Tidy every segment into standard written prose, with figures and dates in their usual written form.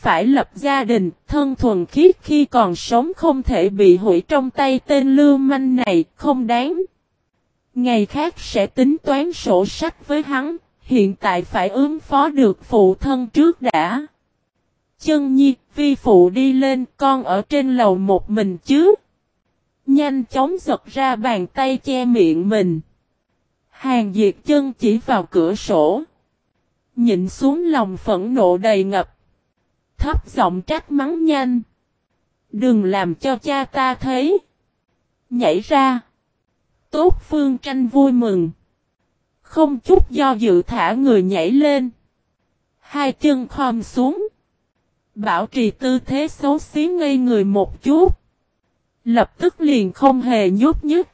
phải lập gia đình, thân thuần khiết khi còn sống không thể bị hủy trong tay tên lưu manh này, không đáng. Ngày khác sẽ tính toán sổ sách với hắn, hiện tại phải ứng phó được phụ thân trước đã. Chân Nhi, vi phụ đi lên, con ở trên lầu một mình chứ. Nhanh chóng giật ra bàn tay che miệng mình. Hàng Diệt Chân chỉ vào cửa sổ. Nhịn xuống lòng phẫn nộ đầy ngập. Thấp giọng trách mắng nhanh. Đừng làm cho cha ta thấy. Nhảy ra. Tốt Phương Tranh vui mừng. Không chút do dự thả người nhảy lên. Hai chân khom xuống. Bảo trì tư thế xấu xí ngây người một chút. Lập tức liền không hề nhúc nhích.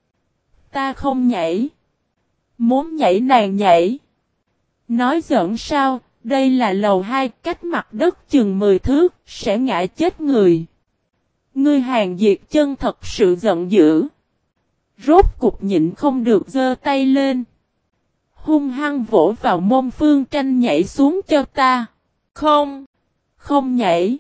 Ta không nhảy. Muốn nhảy nàng nhảy. Nói giỡn sao, đây là lầu 2 cách mặt đất chừng 10 thước, sẽ ngã chết người. Ngươi Hàng Diệt Chân thật sự giận dữ. Rốt cục nhịn không được giơ tay lên. Hung hăng vỗ vào mông Phương Tranh nhảy xuống cho ta. Không, không nhảy.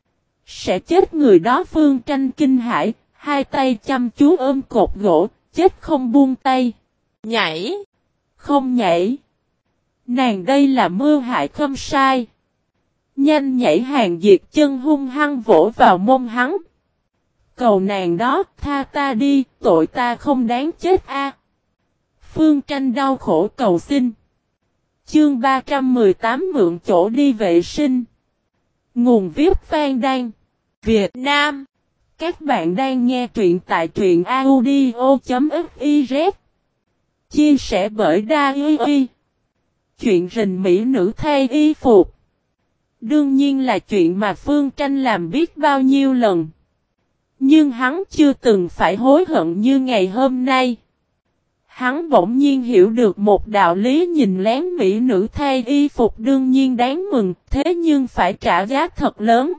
Sẽ chết người đó. Phương Tranh kinh hãi, hai tay chăm chú ôm cột gỗ, chết không buông tay. Nhảy, không nhảy. Nàng đây là mưu hại Khâm Sai. Nhanh nhảy. Hàng Diệt Chân hung hăng vỗ vào mông hắn. Cầu nàng đó, tha ta đi, tội ta không đáng chết a. Phương Tranh đau khổ cầu xin. Chương 318 mượn chỗ đi vệ sinh. Nguồn viết Phan Đan, Việt Nam. Các bạn đang nghe truyện tại truyện audio.fiz. Chia sẻ bởi Đa-i. Chuyện rình mỹ nữ thay y phục. Đương nhiên là chuyện mà Phương Tranh làm biết bao nhiêu lần. Nhưng hắn chưa từng phải hối hận như ngày hôm nay. Hắn bỗng nhiên hiểu được một đạo lý, nhìn lén mỹ nữ thay y phục đương nhiên đáng mừng, thế nhưng phải trả giá thật lớn.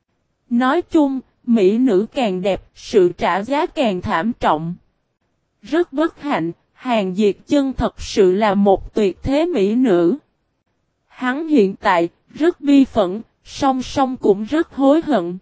Nói chung, mỹ nữ càng đẹp, sự trả giá càng thảm trọng. Rất bất hạnh, Hàng Diệt Chân thật sự là một tuyệt thế mỹ nữ. Hắn hiện tại rất bi phẫn, song song cũng rất hối hận.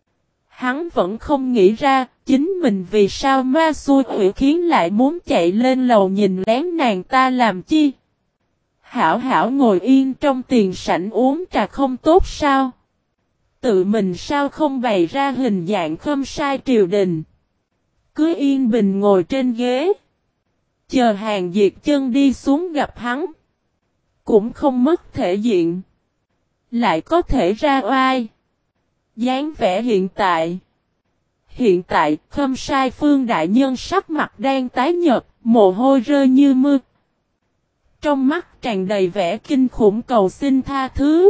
Hắn vẫn không nghĩ ra, chính mình vì sao ma xui quỷ khiến lại muốn chạy lên lầu nhìn lén nàng ta làm chi. Hảo hảo ngồi yên trong tiền sảnh uống trà không tốt sao? Tự mình sao không bày ra hình dạng Khâm Sai triều đình? Cứ yên bình ngồi trên ghế. Chờ Hàng Diệt Chân đi xuống gặp hắn. Cũng không mất thể diện. Lại có thể ra oai. Dáng vẻ hiện tại. Hiện tại, Khâm Sai Phương đại nhân sắc mặt đang tái nhợt, mồ hôi rơi như mưa. Trong mắt tràn đầy vẻ kinh khủng cầu xin tha thứ.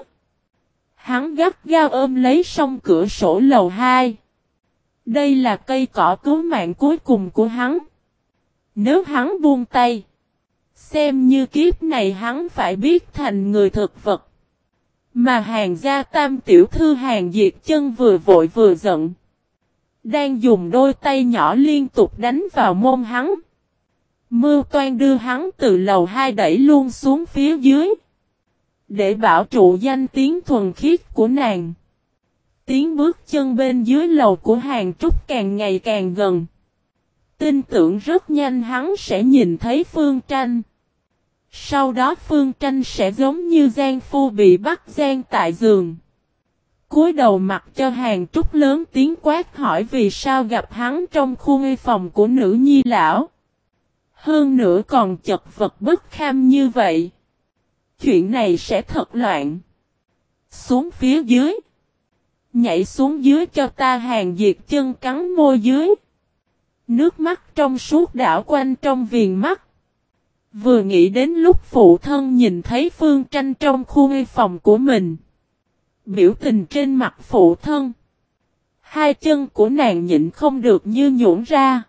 Hắn gắt gao ôm lấy song cửa sổ lầu 2. Đây là cây cỏ cứu mạng cuối cùng của hắn. Nếu hắn buông tay, xem như kiếp này hắn phải biết thành người thực vật. Mà Hàng gia tam tiểu thư Hàng Diệt Chân vừa vội vừa giận. Đang dùng đôi tay nhỏ liên tục đánh vào mông hắn. Mưu toan đưa hắn từ lầu 2 đẩy luôn xuống phía dưới. Để bảo trụ danh tiếng thuần khiết của nàng. Tiếng bước chân bên dưới lầu của Hàng Trúc càng ngày càng gần. Tin tưởng rất nhanh hắn sẽ nhìn thấy Phương Tranh. Sau đó Phương Tranh sẽ giống như gian phu bị bắt gian tại giường. Cúi đầu mặc cho Hàng Trúc lớn tiếng quát hỏi vì sao gặp hắn trong khu nghi phòng của nữ nhi lão. Hơn nữa còn chật vật bất kham như vậy. Chuyện này sẽ thật loạn. Xuống phía dưới. Nhảy xuống dưới cho ta. Hàng Diệt Chân cắn môi dưới. Nước mắt trong suốt đảo quanh trong viền mắt. Vừa nghĩ đến lúc phụ thân nhìn thấy Phương Tranh trong khu nghi phòng của mình. Biểu tình trên mặt phụ thân. Hai chân của nàng nhịn không được như nhũn ra.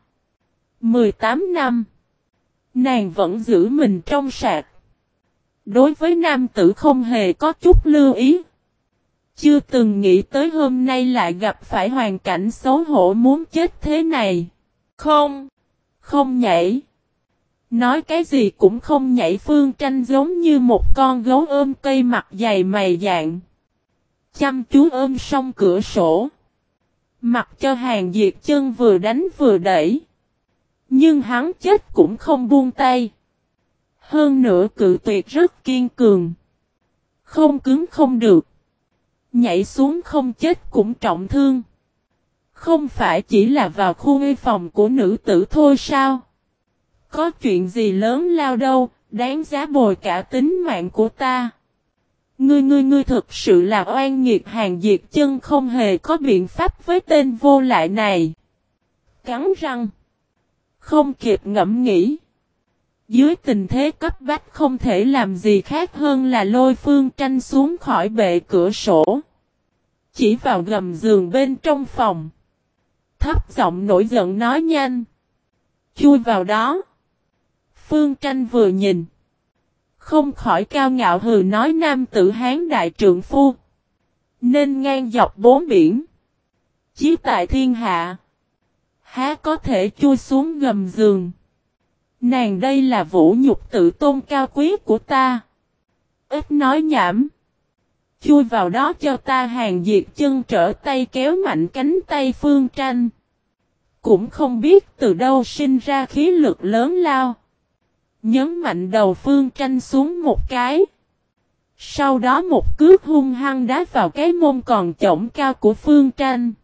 18 năm. Nàng vẫn giữ mình trong sạch. Đối với nam tử không hề có chút lưu ý. Chưa từng nghĩ tới hôm nay lại gặp phải hoàn cảnh xấu hổ muốn chết thế này. Không. Không nhảy. Nói cái gì cũng không nhảy. Phương Tranh giống như một con gấu ôm cây mặt dày mày dạn. chăm chú ôm song cửa sổ. Mặc cho Hàn Diệt Chân vừa đánh vừa đẩy. Nhưng hắn chết cũng không buông tay. Hơn nữa cự tuyệt rất kiên cường. Không cứng không được. Nhảy xuống không chết cũng trọng thương. Không phải chỉ là vào khu nghi phòng của nữ tử thôi sao? Có chuyện gì lớn lao đâu, đáng giá bồi cả tính mạng của ta. Ngươi thực sự là oan nghiệt. Hàn Diệt Chân không hề có biện pháp với tên vô lại này. Cắn răng. Không kịp ngẫm nghĩ. Dưới tình thế cấp bách không thể làm gì khác hơn là lôi Phương Tranh xuống khỏi bệ cửa sổ. Chỉ vào gầm giường bên trong phòng. Thấp giọng nổi giận nói nhanh. Chui vào đó. Phương Tranh vừa nhìn. Không khỏi cao ngạo hừ nói nam tử Hán đại trượng phu. Nên ngang dọc bốn biển. Chí tại thiên hạ. Há có thể chui xuống gầm giường. Nàng đây là vũ nhục tự tôn cao quý của ta. Ít nói nhảm. Chui vào đó cho ta. Hàn Diệt Chân trở tay kéo mạnh cánh tay Phương Tranh. Cũng không biết từ đâu sinh ra khí lực lớn lao. Nhấn mạnh đầu Phương Tranh xuống một cái. Sau đó một cước hung hăng đá vào cái mông còn chổng cao của Phương Tranh.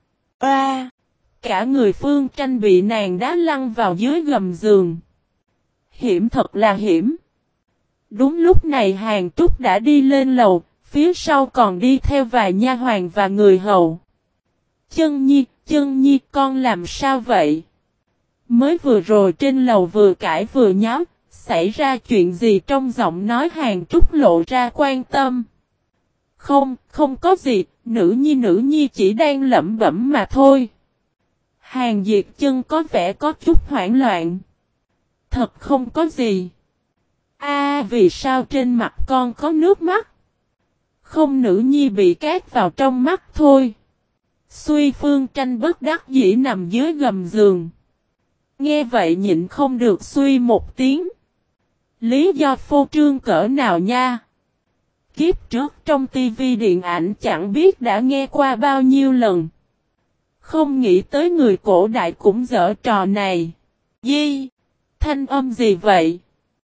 Cả người Phương Tranh bị nàng đá lăn vào dưới gầm giường. Hiểm thật là hiểm. Đúng lúc này Hàn Trúc đã đi lên lầu, phía sau còn đi theo vài nha hoàn và người hầu. Chân Nhi con làm sao vậy? Mới vừa rồi trên lầu vừa cãi vừa nháo, xảy ra chuyện gì? Trong giọng nói Hàn Trúc lộ ra quan tâm. Không có gì, nữ nhi chỉ đang lẩm bẩm mà thôi. Hàn Diệt Chân có vẻ có chút hoảng loạn. Thật không có gì. Vì sao trên mặt con có nước mắt? Không, nữ nhi bị cát vào trong mắt thôi. Xuy. Phương Tranh bất đắc dĩ nằm dưới gầm giường. Nghe vậy nhịn không được suy một tiếng. Lý do phô trương cỡ nào nha? Kiếp trước trong tivi điện ảnh chẳng biết đã nghe qua bao nhiêu lần. Không nghĩ tới người cổ đại cũng dở trò này. Thanh âm gì vậy?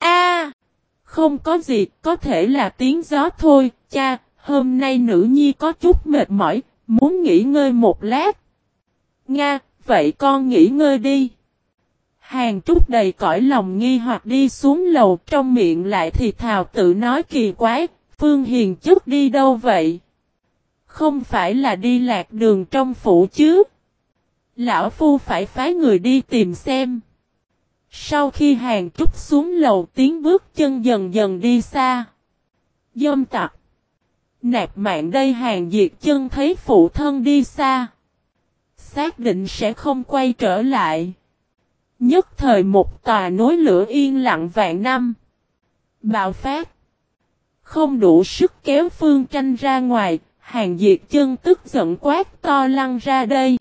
Không có gì, có thể là tiếng gió thôi. Cha, hôm nay nữ nhi có chút mệt mỏi, muốn nghỉ ngơi một lát. Nga, vậy con nghỉ ngơi đi. Hàn Trúc đầy cõi lòng nghi hoặc đi xuống lầu, trong miệng lại thì thào tự nói kỳ quái, Phương Hiền Chất đi đâu vậy? Không phải là đi lạc đường trong phủ chứ? Lão Phu phải phái người đi tìm xem. Sau khi Hàn Trúc xuống lầu, tiếng bước chân dần dần đi xa. Dâm tặc. Nạp mạng đây. Hàn Diệt Chân thấy phụ thân đi xa. Xác định sẽ không quay trở lại. Nhất thời một tòa núi lửa yên lặng vạn năm. Bạo phát. Không đủ sức kéo Phương Tranh ra ngoài. Hàn Diệt Chân tức giận quát to lăn ra đây.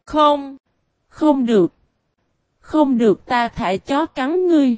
Không được. Không được, ta thả chó cắn ngươi.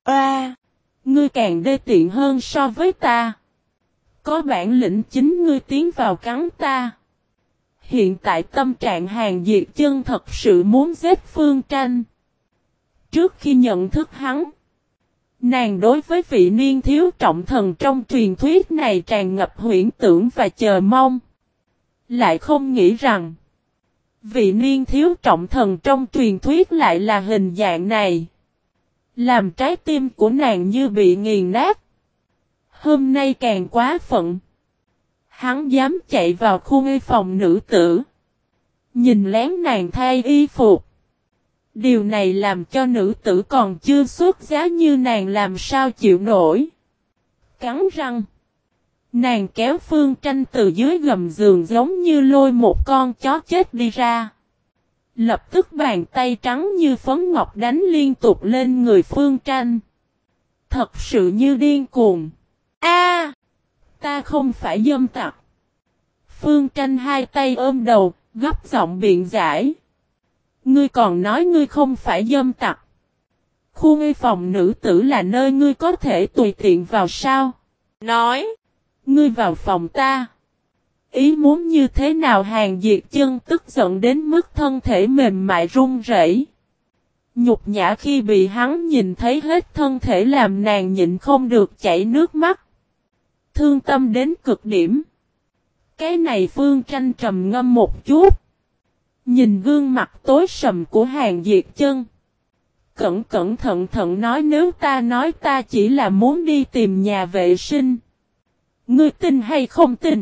Ngươi càng đê tiện hơn so với ta. Có bản lĩnh chính ngươi tiến vào cắn ta. Hiện tại tâm trạng Hàn Diệt Chân thật sự muốn giết Phương Tranh. Trước khi nhận thức hắn, nàng đối với vị niên thiếu trọng thần trong truyền thuyết này tràn ngập huyễn tưởng và chờ mong. Lại không nghĩ rằng vị niên thiếu trọng thần trong truyền thuyết lại là hình dạng này. Làm trái tim của nàng như bị nghiền nát. Hôm nay càng quá phận. Hắn dám chạy vào khu nghi phòng nữ tử. Nhìn lén nàng thay y phục. Điều này làm cho nữ tử còn chưa xuất giá như nàng làm sao chịu nổi. Cắn răng. Nàng kéo Phương Tranh từ dưới gầm giường giống như lôi một con chó chết đi ra. Lập tức bàn tay trắng như phấn ngọc đánh liên tục lên người Phương Tranh. Thật sự như điên cuồng. Ta không phải dâm tặc. Phương Tranh hai tay ôm đầu, gấp giọng biện giải. Ngươi còn nói ngươi không phải dâm tặc. Khu nghi phòng nữ tử là nơi ngươi có thể tùy tiện vào sao? Nói. Ngươi vào phòng ta. Ý muốn như thế nào Hàng Diệt Chân tức giận đến mức thân thể mềm mại run rẩy. Nhục nhã khi bị hắn nhìn thấy hết thân thể làm nàng nhịn không được chảy nước mắt. Thương tâm đến cực điểm. Cái này Phương Tranh trầm ngâm một chút. Nhìn gương mặt tối sầm của Hàng Diệt Chân. Cẩn thận nói nếu ta nói ta chỉ là muốn đi tìm nhà vệ sinh. Ngươi tin hay không tin?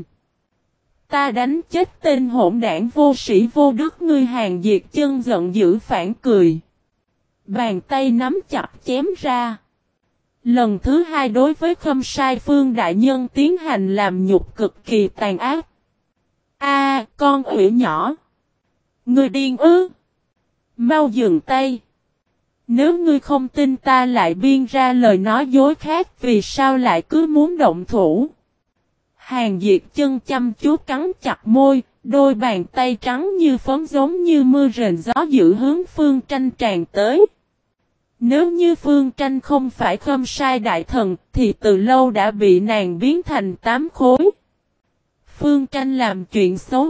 Ta đánh chết tên hỗn đảng vô sĩ vô đức ngươi Hàng Diệt Chân giận dữ phản cười. Bàn tay nắm chặt chém ra. Lần thứ hai đối với Khâm Sai Phương đại nhân tiến hành làm nhục cực kỳ tàn ác. A, con ủy nhỏ. Ngươi điên ư? Mau dừng tay. Nếu ngươi không tin ta lại biên ra lời nói dối khác vì sao lại cứ muốn động thủ. Hàng Diệt Chân chăm chú cắn chặt môi, đôi bàn tay trắng như phấn giống như mưa rền gió dữ hướng Phương Tranh tràn tới. Nếu như Phương Tranh không phải Khâm Sai đại thần thì từ lâu đã bị nàng biến thành 8 khối. Phương Tranh làm chuyện xấu.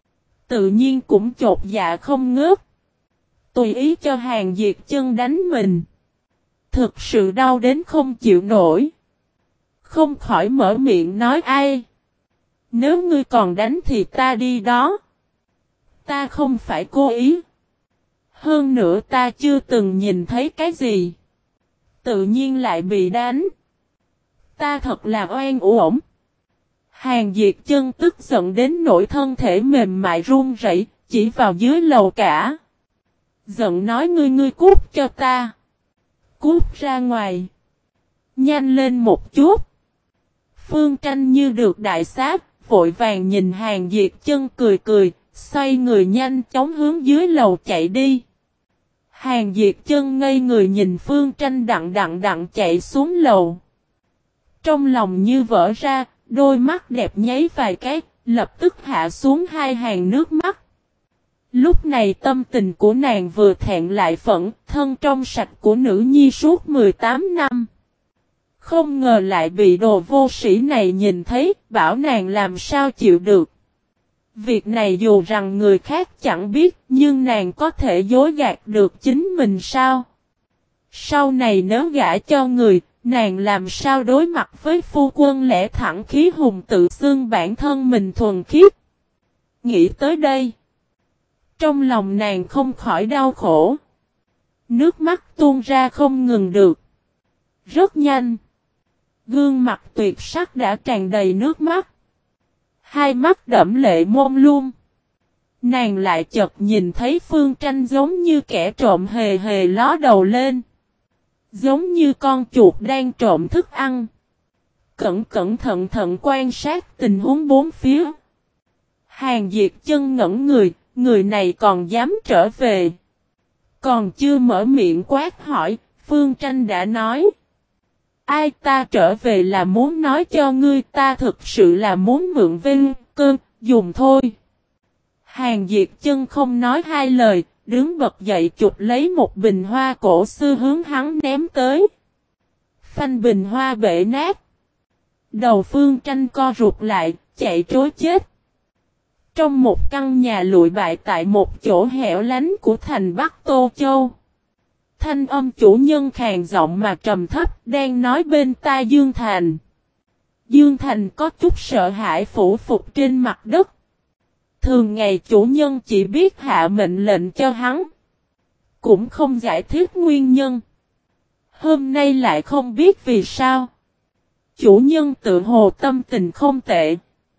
Tự nhiên cũng chột dạ không ngớt. Tùy ý cho Hàng Diệt Chân đánh mình. Thực sự đau đến không chịu nổi. Không khỏi mở miệng nói ai. Nếu ngươi còn đánh thì ta đi đó. Ta không phải cố ý. Hơn nữa ta chưa từng nhìn thấy cái gì. Tự nhiên lại bị đánh. Ta thật là oan uổng. Hàng Diệt Chân tức giận đến nỗi thân thể mềm mại run rẩy, chỉ vào dưới lầu cả. Giận nói ngươi cút cho ta. Cút ra ngoài. Nhanh lên một chút. Phương Tranh như được đại xá, vội vàng nhìn Hàng Diệt Chân cười, xoay người nhanh chóng hướng dưới lầu chạy đi. Hàng Diệt Chân ngây người nhìn Phương Tranh đặng chạy xuống lầu. Trong lòng như vỡ ra, đôi mắt đẹp nháy vài cái, lập tức hạ xuống hai hàng nước mắt. Lúc này tâm tình của nàng vừa thẹn lại phẫn, thân trong sạch của nữ nhi suốt 18 năm. Không ngờ lại bị đồ vô sĩ này nhìn thấy, bảo nàng làm sao chịu được. Việc này dù rằng người khác chẳng biết, nhưng nàng có thể dối gạt được chính mình sao? Sau này nếu gả cho người, nàng làm sao đối mặt với phu quân lẽ thẳng khí hùng tự xưng bản thân mình thuần khiết? Nghĩ tới đây, trong lòng nàng không khỏi đau khổ. Nước mắt tuôn ra không ngừng được. Rất nhanh. Gương mặt tuyệt sắc đã tràn đầy nước mắt. Hai mắt đẫm lệ mông lung. Nàng lại chợt nhìn thấy Phương Tranh giống như kẻ trộm hề ló đầu lên. Giống như con chuột đang trộm thức ăn. Cẩn thận quan sát tình huống bốn phía. Hàng Diệt Chân ngẩn người này còn dám trở về. Còn chưa mở miệng quát hỏi, Phương Tranh đã nói. Ai ta trở về là muốn nói cho ngươi ta thực sự là muốn mượn vinh cơn, dùng thôi. Hàng Diệt Chân không nói hai lời, đứng bật dậy chụp lấy một bình hoa cổ xưa hướng hắn ném tới. Phanh bình hoa bể nát. Đầu Phương Tranh co rụt lại, chạy trối chết. Trong một căn nhà lụi bại tại một chỗ hẻo lánh của thành Bắc Tô Châu. Thanh âm chủ nhân khàn giọng mà trầm thấp đang nói bên tai Dương Thành. Dương Thành có chút sợ hãi phủ phục trên mặt đất. Thường ngày chủ nhân chỉ biết hạ mệnh lệnh cho hắn. Cũng không giải thích nguyên nhân. Hôm nay lại không biết vì sao. Chủ nhân tự hồ tâm tình không tệ.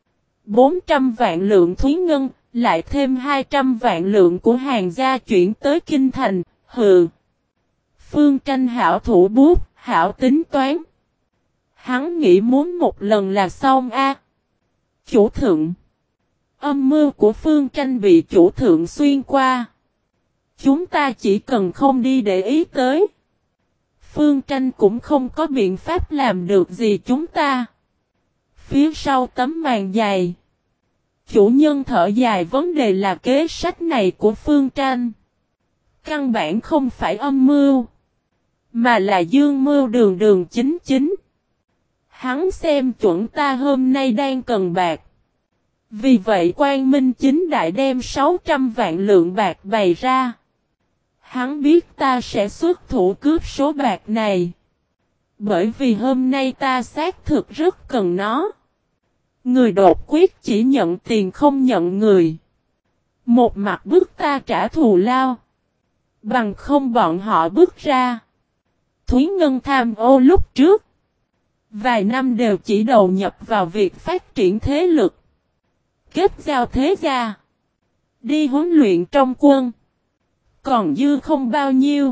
400 vạn lượng thúy ngân, lại thêm 200 vạn lượng của hàng gia chuyển tới Kinh Thành, hừ. Phương Tranh hảo thủ bút, hảo tính toán. Hắn nghĩ muốn một lần là xong a. Chủ thượng. Âm mưu của Phương Tranh bị chủ thượng xuyên qua. Chúng ta chỉ cần không đi để ý tới. Phương Tranh cũng không có biện pháp làm được gì chúng ta. Phía sau tấm màn dày. Chủ nhân thở dài vấn đề là kế sách này của Phương Tranh. Căn bản không phải âm mưu. Mà là dương mưu đường chính. Hắn xem chuẩn ta hôm nay đang cần bạc. Vì vậy Quang Minh Chính Đại đem 600 vạn lượng bạc bày ra. Hắn biết ta sẽ xuất thủ cướp số bạc này. Bởi vì hôm nay ta xác thực rất cần nó. Người đột quyết chỉ nhận tiền không nhận người. Một mặt bức ta trả thù lao. Bằng không bọn họ bước ra. Thúy Ngân tham ô lúc trước. Vài năm đều chỉ đầu nhập vào việc phát triển thế lực. Kết giao thế gia. Đi huấn luyện trong quân. Còn dư không bao nhiêu.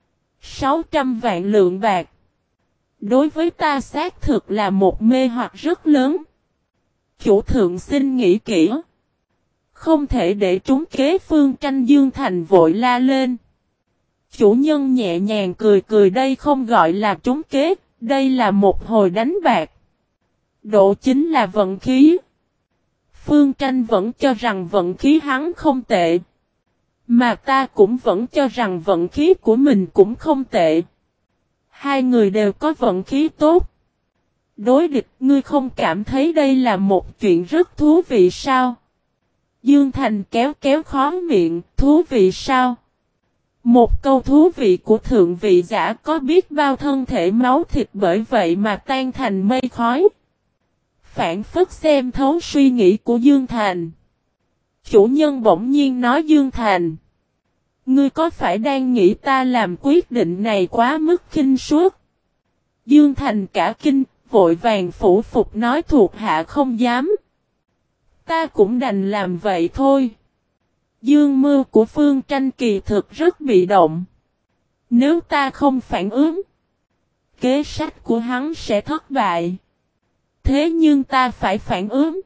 600 vạn lượng bạc. Đối với ta xác thực là một mê hoặc rất lớn. Chủ thượng xin nghĩ kỹ. Không thể để trúng kế. Phương Tranh Dương Thành vội la lên. Chủ nhân nhẹ nhàng cười cười, đây không gọi là trúng kế, đây là một hồi đánh bạc. Độ chính là vận khí. Phương Tranh vẫn cho rằng vận khí hắn không tệ. Mà ta cũng vẫn cho rằng vận khí của mình cũng không tệ. Hai người đều có vận khí tốt. Đối địch, ngươi không cảm thấy đây là một chuyện rất thú vị sao? Dương Thành kéo kéo khóe miệng, thú vị sao? Một câu thú vị của thượng vị giả có biết bao thân thể máu thịt bởi vậy mà tan thành mây khói. Phản phất xem thấu suy nghĩ của Dương Thành. Chủ nhân bỗng nhiên nói, Dương Thành, ngươi có phải đang nghĩ ta làm quyết định này quá mức khinh suất? Dương Thành cả kinh, vội vàng phủ phục nói, thuộc hạ không dám. Ta cũng đành làm vậy thôi. Dương mưu của Phương Tranh kỳ thực rất bị động. Nếu ta không phản ứng, kế sách của hắn sẽ thất bại. Thế nhưng ta phải phản ứng.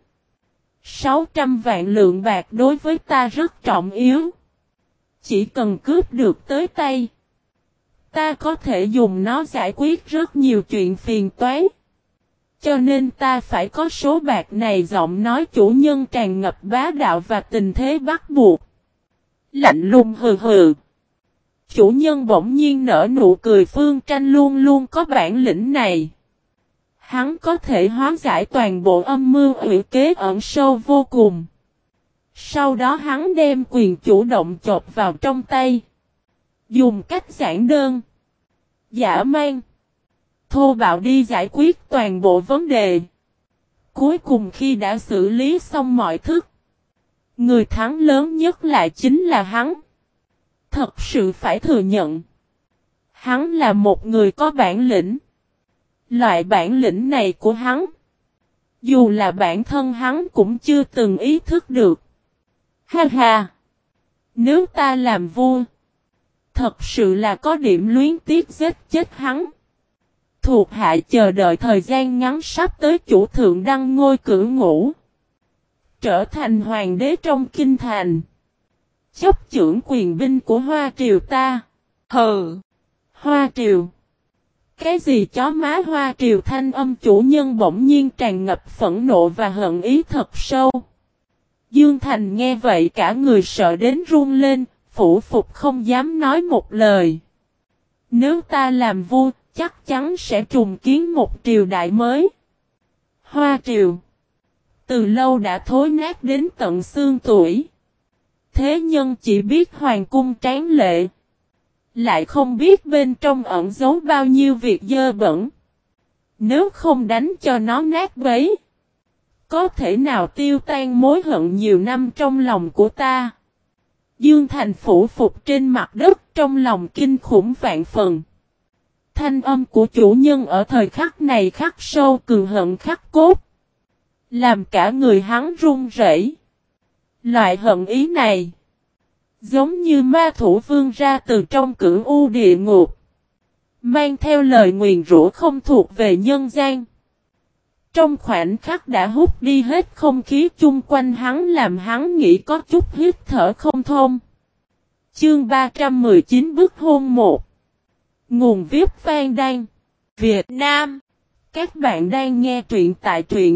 600 vạn lượng bạc đối với ta rất trọng yếu. Chỉ cần cướp được tới tay, ta có thể dùng nó giải quyết rất nhiều chuyện phiền toái. Cho nên ta phải có số bạc này. Giọng nói chủ nhân tràn ngập bá đạo và tình thế bắt buộc. Lạnh lùng hừ hừ. Chủ nhân bỗng nhiên nở nụ cười, Phương Tranh luôn luôn có bản lĩnh này. Hắn có thể hóa giải toàn bộ âm mưu ủy kế ẩn sâu vô cùng. Sau đó hắn đem quyền chủ động chộp vào trong tay. Dùng cách giản đơn, dã man, thô bạo đi giải quyết toàn bộ vấn đề. Cuối cùng khi đã xử lý xong mọi thứ, người thắng lớn nhất lại chính là hắn. Thật sự phải thừa nhận, hắn là một người có bản lĩnh. Loại bản lĩnh này của hắn, dù là bản thân hắn cũng chưa từng ý thức được. Ha ha! Nếu ta làm vua, thật sự là có điểm luyến tiếc giết chết hắn. Thuộc hạ chờ đợi thời gian ngắn sắp tới chủ thượng đăng ngôi cửu ngũ, trở thành hoàng đế trong kinh thành, chấp chưởng quyền binh của Hoa Triều ta. Hừ! Hoa Triều! Cái gì chó má Hoa Triều? Thanh âm chủ nhân bỗng nhiên tràn ngập phẫn nộ và hận ý thật sâu. Dương Thành nghe vậy cả người sợ đến run lên, phủ phục không dám nói một lời. Nếu ta làm vua, chắc chắn sẽ trùng kiến một triều đại mới. Hoa Triều từ lâu đã thối nát đến tận xương tủy. Thế nhân chỉ biết hoàng cung tráng lệ, lại không biết bên trong ẩn giấu bao nhiêu việc dơ bẩn. Nếu không đánh cho nó nát bấy, có thể nào tiêu tan mối hận nhiều năm trong lòng của ta? Dương Thành phủ phục trên mặt đất, trong lòng kinh khủng vạn phần. Thanh âm của chủ nhân ở thời khắc này khắc sâu cường hận khắc cốt, làm cả người hắn run rẩy. Loại hận ý này, giống như ma thủ vương ra từ trong cửu u địa ngục, mang theo lời nguyền rủa không thuộc về nhân gian. Trong khoảnh khắc đã hút đi hết không khí chung quanh hắn, làm hắn nghĩ có chút hít thở không thông. Chương 319 bức hôn 1. Nguồn viết Phan Đan, Việt Nam. Các bạn đang nghe truyện tại truyện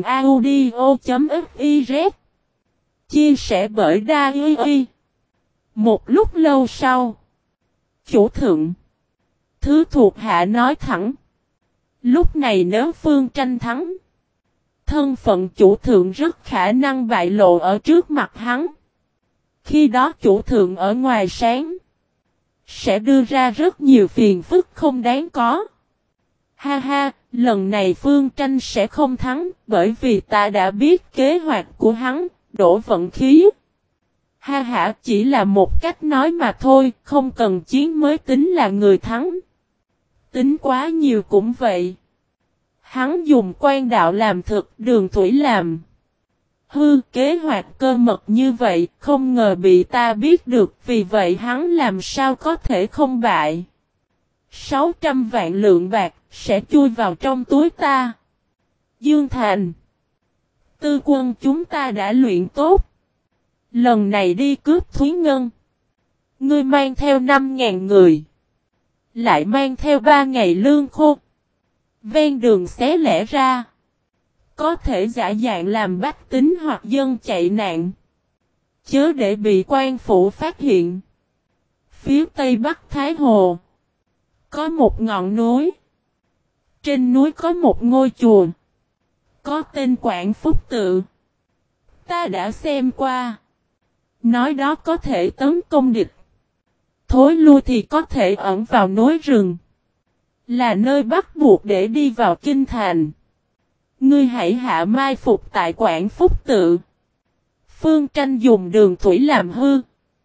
audio.fiz. Chia sẻ bởi Dai. Một lúc lâu sau, chủ thượng, thứ thuộc hạ nói thẳng. Lúc này nếu Phương Tranh thắng, Thân phận chủ thượng rất khả năng bại lộ ở trước mặt hắn. Khi đó chủ thượng ở ngoài sáng, sẽ đưa ra rất nhiều phiền phức không đáng có. Ha ha, lần này Phương Tranh sẽ không thắng, bởi vì ta đã biết kế hoạch của hắn, đổ vận khí. Ha ha, chỉ là một cách nói mà thôi, không cần chiến mới tính là người thắng. Tính quá nhiều cũng vậy. Hắn dùng quan đạo làm thực, Đường Thủy làm hư, kế hoạch cơ mật như vậy, không ngờ bị ta biết được, vì vậy hắn làm sao có thể không bại. 600 vạn lượng bạc, sẽ chui vào trong túi ta. Dương Thành, tư quân chúng ta đã luyện tốt. Lần này đi cướp Thúy Ngân, ngươi mang theo 5.000 người, lại mang theo 3 ngày lương khô. Ven đường xé lẻ ra, có thể giả dạng làm bách tính hoặc dân chạy nạn, chớ để bị quan phủ phát hiện. Phía tây bắc Thái Hồ có một ngọn núi. Trên núi có một ngôi chùa, có tên Quảng Phúc Tự. Ta đã xem qua. Nói đó có thể tấn công địch, thối lui thì có thể ẩn vào núi rừng, là nơi bắt buộc để đi vào kinh thành. Ngươi hãy hạ mai phục tại Quảng Phúc Tự. Phương Tranh dùng Đường Thủy làm hư,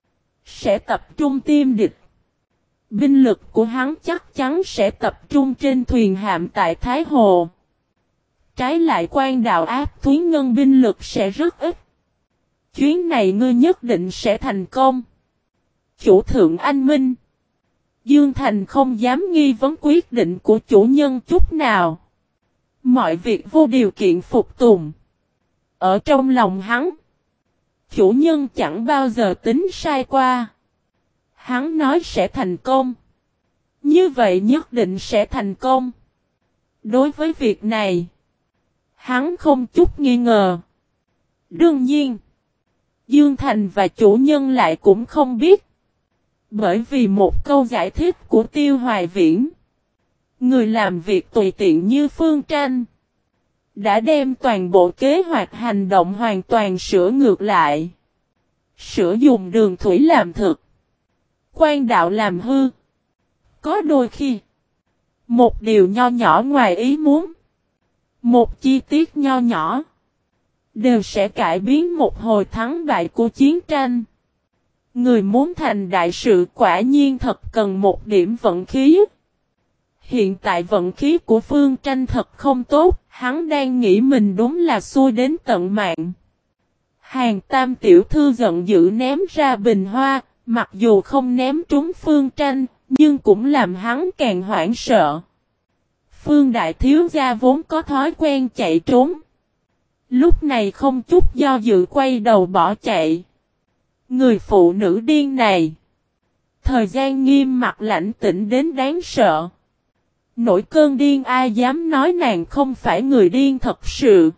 sẽ tập trung tiêm địch. Binh lực của hắn chắc chắn sẽ tập trung trên thuyền hạm tại Thái Hồ. Trái lại quan đạo áp Thúy Ngân binh lực sẽ rất ít. Chuyến này ngươi nhất định sẽ thành công. Chủ thượng anh minh. Dương Thành không dám nghi vấn quyết định của chủ nhân chút nào. Mọi việc vô điều kiện phục tùng. Ở trong lòng hắn, chủ nhân chẳng bao giờ tính sai qua. Hắn nói sẽ thành công, như vậy nhất định sẽ thành công. Đối với việc này, hắn không chút nghi ngờ. Đương nhiên, Dương Thành và chủ nhân lại cũng không biết. Bởi vì một câu giải thích của Tiêu Hoài Viễn, người làm việc tùy tiện như Phương Tranh, đã đem toàn bộ kế hoạch hành động hoàn toàn sửa ngược lại. Sử dụng Đường Thủy làm thực, quan đạo làm hư. Có đôi khi, một điều nho nhỏ ngoài ý muốn, một chi tiết nho nhỏ, đều sẽ cải biến một hồi thắng bại của chiến tranh. Người muốn thành đại sự quả nhiên thật cần một điểm vận khí. Hiện tại vận khí của Phương Tranh thật không tốt, hắn đang nghĩ mình đúng là xui đến tận mạng. Hàng Tam tiểu thư giận dữ ném ra bình hoa, mặc dù không ném trúng Phương Tranh, nhưng cũng làm hắn càng hoảng sợ. Phương đại thiếu gia vốn có thói quen chạy trốn, lúc này không chút do dự quay đầu bỏ chạy. Người phụ nữ điên này, thời gian nghiêm mặt lãnh tĩnh đến đáng sợ. Nổi cơn điên ai dám nói nàng không phải người điên thật sự.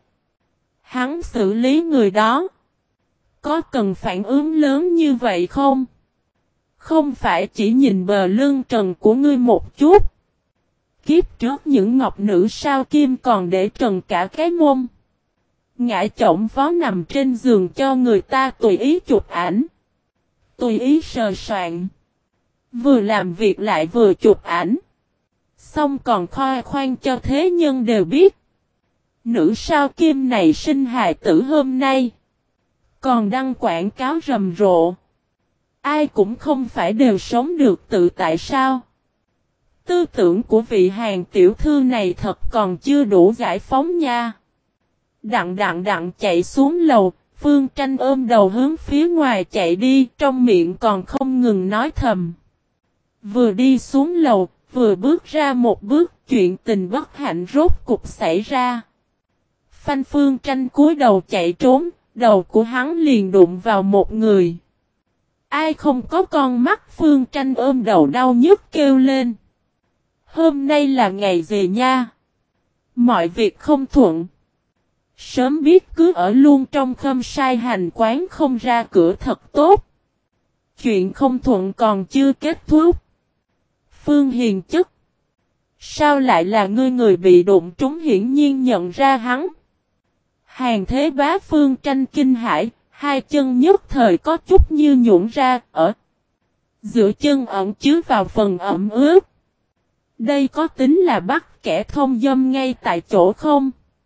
Hắn xử lý người đó, có cần phản ứng lớn như vậy không? Không phải chỉ nhìn bờ lưng trần của ngươi một chút. Kiếp trước những ngọc nữ sao kim còn để trần cả cái mông. Ngã chổng vó nằm trên giường cho người ta tùy ý chụp ảnh, tùy ý sờ soạn. Vừa làm việc lại vừa chụp ảnh. Xong còn khoe khoang cho thế nhân đều biết. Nữ sao kim này sinh hài tử hôm nay. Còn đăng quảng cáo rầm rộ. Ai cũng không phải đều sống được tự tại sao. Tư tưởng của vị Hàng tiểu thư này thật còn chưa đủ giải phóng nha. Đặng chạy xuống lầu. Phương Tranh ôm đầu hướng phía ngoài chạy đi, trong miệng còn không ngừng nói thầm. Vừa đi xuống lầu, vừa bước ra một bước, chuyện tình bất hạnh rốt cục xảy ra. Phanh Phương Tranh cúi đầu chạy trốn, đầu của hắn liền đụng vào một người. Ai không có con mắt? Phương Tranh ôm đầu đau nhức kêu lên. Hôm nay là ngày gì nha? Mọi việc không thuận. Sớm biết cứ ở luôn trong khâm sai hành quán không ra cửa thật tốt. Chuyện không thuận còn chưa kết thúc. Phương Hiền Chất, sao lại là ngươi? Người bị đụng trúng hiển nhiên nhận ra hắn. Hàng Thế Bá Phương Tranh kinh hãi, hai chân nhất thời có chút như nhũn ra, ở giữa chân ẩn chứa vào phần ẩm ướt. Đây có tính là bắt kẻ thông dâm ngay tại chỗ không?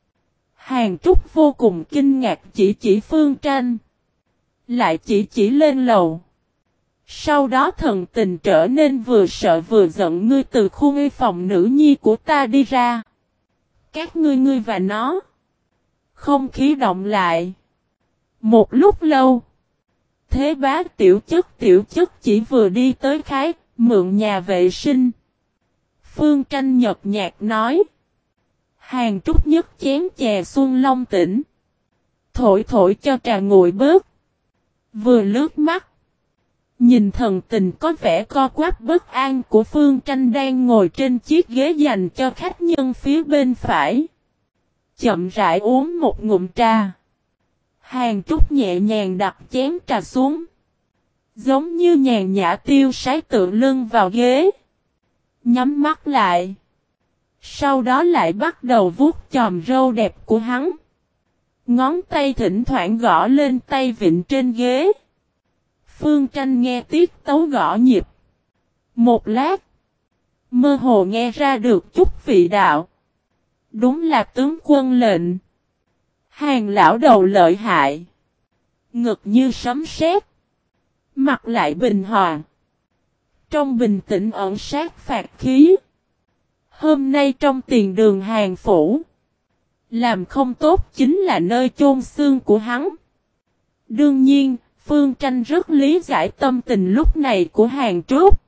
Hàng Trúc vô cùng kinh ngạc chỉ Phương Tranh. Lại chỉ lên lầu. Sau đó thần tình trở nên vừa sợ vừa giận, ngươi từ khu nghi phòng nữ nhi của ta đi ra. Các ngươi và nó. Không khí động lại. Một lúc lâu. Thế Bá tiểu chất chỉ vừa đi tới khái, mượn nhà vệ sinh. Phương Tranh nhợt nhạt nói. Hàng Trúc nhất chén chè xuân long tỉnh. Thổi cho trà nguội bớt. Vừa lướt mắt. Nhìn thần tình có vẻ co quắp bất an của Phương Tranh đang ngồi trên chiếc ghế dành cho khách nhân phía bên phải. Chậm rãi uống một ngụm trà. Hàng Trúc nhẹ nhàng đặt chén trà xuống. Giống như nhàn nhã tiêu sái tựa lưng vào ghế. Nhắm mắt lại. Sau đó lại bắt đầu vuốt chòm râu đẹp của hắn. Ngón tay thỉnh thoảng gõ lên tay vịn trên ghế. Phương Tranh nghe tiết tấu gõ nhịp. Một lát. Mơ hồ nghe ra được chút vị đạo. Đúng là tướng quân lệnh. Hàng lão đầu lợi hại. Ngực như sấm sét. Mặt lại bình hòa. Trong bình tĩnh ẩn sát phạt khí. Hôm nay trong tiền đường Hàng phủ. Làm không tốt chính là nơi chôn xương của hắn. Đương nhiên, Phương Tranh rất lý giải tâm tình lúc này của Hàng Trúc.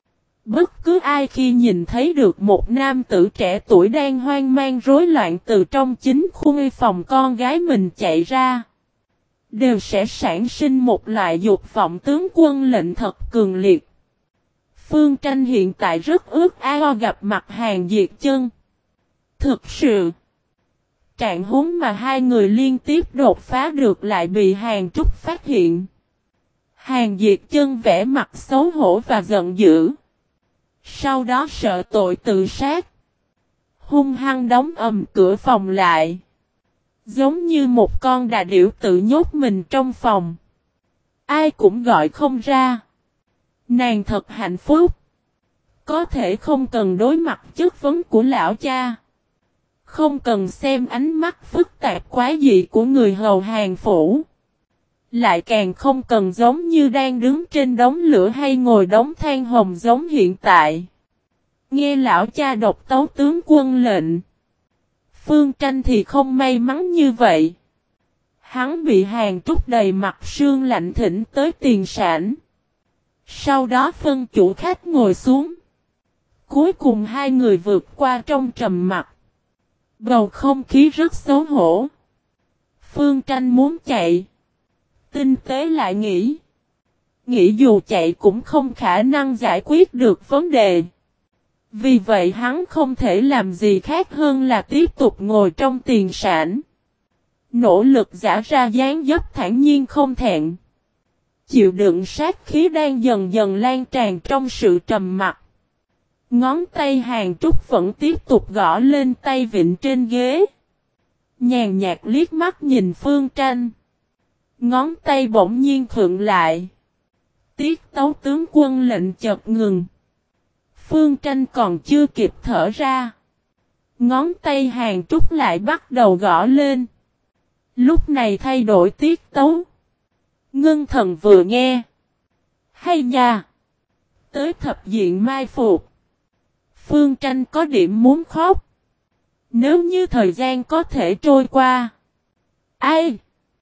Bất cứ ai khi nhìn thấy được một nam tử trẻ tuổi đang hoang mang rối loạn từ trong chính khu nghi phòng con gái mình chạy ra, đều sẽ sản sinh một loại dục vọng tướng quân lệnh thật cường liệt. Phương Tranh hiện tại rất ước ao gặp mặt Hàng Diệt Chân. Thực sự, trạng huống mà hai người liên tiếp đột phá được lại bị Hàng Trúc phát hiện. Hàng Diệt Chân vẽ mặt xấu hổ và giận dữ. Sau đó sợ tội tự sát. Hung hăng đóng ầm cửa phòng lại. Giống như một con đà điểu tự nhốt mình trong phòng. Ai cũng gọi không ra. Nàng thật hạnh phúc. Có thể không cần đối mặt chất vấn của lão cha. Không cần xem ánh mắt phức tạp quá dị của người hầu Hàng phủ. Lại càng không cần giống như đang đứng trên đống lửa hay ngồi đống than hồng giống hiện tại. Nghe lão cha đọc tấu tướng quân lệnh. Phương Tranh thì không may mắn như vậy. Hắn bị Hàng Trúc đầy mặt sương lạnh thỉnh tới tiền sảnh. Sau đó phân chủ khách ngồi xuống. Cuối cùng hai người vượt qua trong trầm mặc. Bầu không khí rất xấu hổ. Phương Tranh muốn chạy. Tinh tế lại nghĩ. Nghĩ dù chạy cũng không khả năng giải quyết được vấn đề. Vì vậy hắn không thể làm gì khác hơn là tiếp tục ngồi trong tiền sảnh. Nỗ lực giả ra dáng dấp thản nhiên không thẹn. Chịu đựng sát khí đang dần dần lan tràn trong sự trầm mặc. Ngón tay Hàng Trúc vẫn tiếp tục gõ lên tay vịn trên ghế. Nhàn nhạt liếc mắt nhìn Phương Tranh. Ngón tay bỗng nhiên khựng lại. Tiết tấu tướng quân lệnh chợt ngừng. Phương Tranh còn chưa kịp thở ra. Ngón tay Hàng Trúc lại bắt đầu gõ lên. Lúc này thay đổi tiết tấu. Ngân thần vừa nghe. Hay nha. Tới thập diện mai phục. Phương Tranh có điểm muốn khóc. Nếu như thời gian có thể trôi qua. Ai?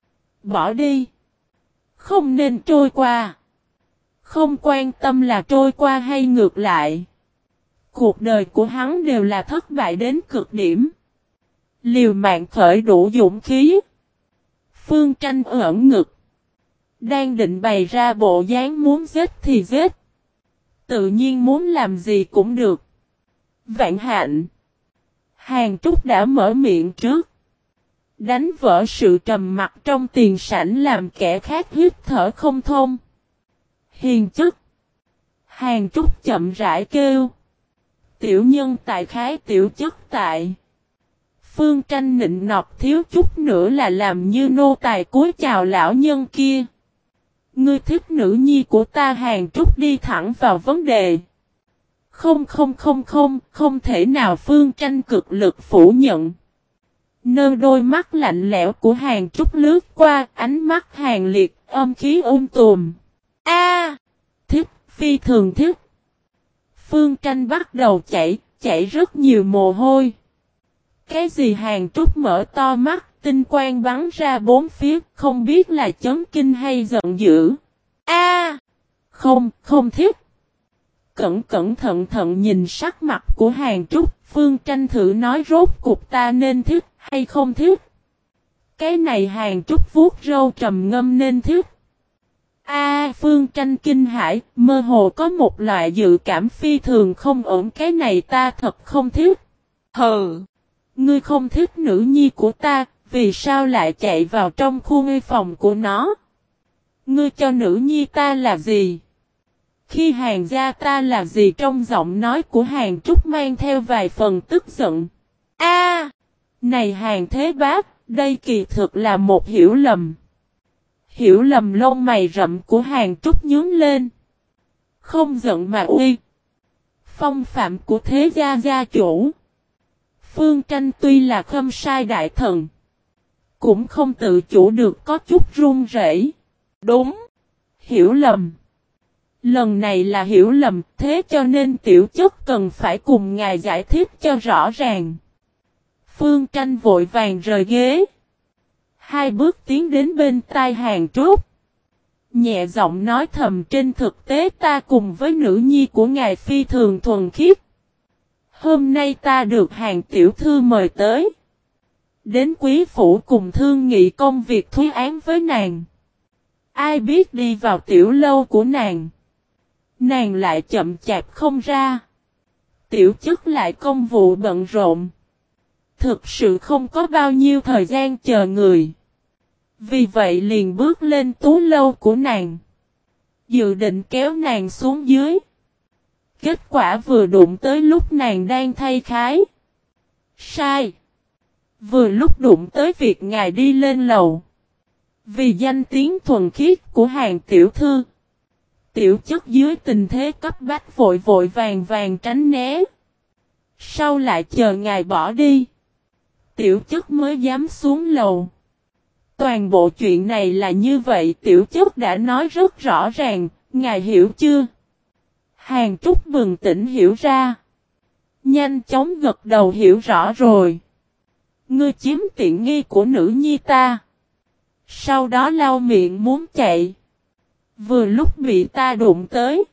Bỏ đi. Không nên trôi qua. Không quan tâm là trôi qua hay ngược lại. Cuộc đời của hắn đều là thất bại đến cực điểm. Liều mạng khởi đủ dũng khí. Phương Tranh ẩn ngực. Đang định bày ra bộ dáng muốn giết thì giết. Tự nhiên muốn làm gì cũng được. Vạn hạnh. Hàng Trúc đã mở miệng trước. Đánh vỡ sự trầm mặc trong tiền sảnh làm kẻ khác hít thở không thông. Hiền chất. Hàng Trúc chậm rãi kêu. Tiểu nhân tại khái tiểu chất tại. Phương Tranh nịnh nọt thiếu chút nữa là làm như nô tài cúi chào lão nhân kia. Ngươi thích nữ nhi của ta? Hàn Trúc đi thẳng vào vấn đề. Không thể nào. Phương Tranh cực lực phủ nhận. Nơ đôi mắt lạnh lẽo của Hàn Trúc lướt qua, ánh mắt hàn liệt, âm khí tùm. Thích, phi thường thích. Phương Tranh bắt đầu chảy rất nhiều mồ hôi. Cái gì? Hàn Trúc mở to mắt, tinh quang bắn ra bốn phía, không biết là chấn kinh hay giận dữ. Không thích. Cẩn thận nhìn sắc mặt của Hàn Trúc, Phương Tranh thử nói rốt cuộc ta nên thích hay không thích. Cái này Hàn Trúc vuốt râu trầm ngâm nên thích. Phương Tranh kinh hãi, mơ hồ có một loại dự cảm phi thường không ổn. Cái này ta thật không thích. Hừ, ngươi không thích nữ nhi của ta, vì sao lại chạy vào trong khu nghi phòng của nó? Ngươi cho nữ nhi ta là gì? Khi Hàn gia ta là gì? Trong giọng nói của Hàn Trúc mang theo vài phần tức giận. Này Hàn Thế Bác, đây kỳ thực là một hiểu lầm. Hiểu lầm. Lông mày rậm của Hàn Trúc nhướng lên. Không giận mà uy. Phong phạm của thế gia gia chủ. Phương Tranh tuy là khâm sai đại thần, cũng không tự chủ được có chút run rẩy. Đúng. Hiểu lầm. Lần này là hiểu lầm, thế cho nên tiểu chất cần phải cùng ngài giải thích cho rõ ràng. Phương Tranh vội vàng rời ghế. Hai bước tiến đến bên tai Hàn Trúc. Nhẹ giọng nói thầm, trên thực tế ta cùng với nữ nhi của ngài phi thường thuần khiết. Hôm nay ta được Hàn tiểu thư mời tới. Đến quý phủ cùng thương nghị công việc thúy án với nàng. Ai biết đi vào tiểu lâu của nàng, nàng lại chậm chạp không ra. Tiểu chất lại công vụ bận rộn, thực sự không có bao nhiêu thời gian chờ người. Vì vậy liền bước lên tú lâu của nàng, dự định kéo nàng xuống dưới. Kết quả vừa đụng tới lúc nàng đang thay khái. Sai. Vừa lúc đụng tới việc ngài đi lên lầu. Vì danh tiếng thuần khiết của Hàn tiểu thư, tiểu chất dưới tình thế cấp bách vội vàng tránh né. Sau lại chờ ngài bỏ đi, tiểu chất mới dám xuống lầu. Toàn bộ chuyện này là như vậy, tiểu chất đã nói rất rõ ràng, ngài hiểu chưa? Hàn Trúc bừng tỉnh hiểu ra. Nhanh chóng gật đầu, hiểu rõ rồi. Ngươi chiếm tiện nghi của nữ nhi ta. Sau đó lau miệng muốn chạy. Vừa lúc bị ta đụng tới.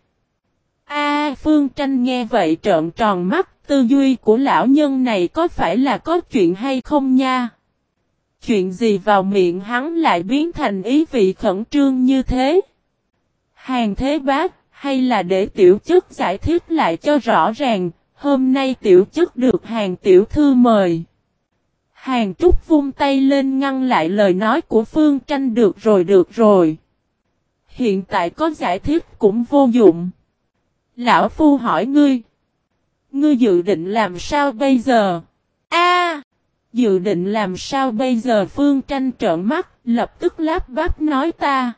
Phương Tranh nghe vậy trợn tròn mắt, tư duy của lão nhân này có phải là có chuyện hay không nha? Chuyện gì vào miệng hắn lại biến thành ý vị khẩn trương như thế? Hàn Thế Bác, hay là để tiểu chất giải thích lại cho rõ ràng, hôm nay tiểu chất được Hàn tiểu thư mời. Hàn Trúc vung tay lên ngăn lại lời nói của Phương Tranh. Được rồi. Hiện tại có giải thích cũng vô dụng. Lão Phu hỏi ngươi. Ngươi dự định làm sao bây giờ? Dự định làm sao bây giờ? Phương Tranh trợn mắt, lập tức lắp bắp nói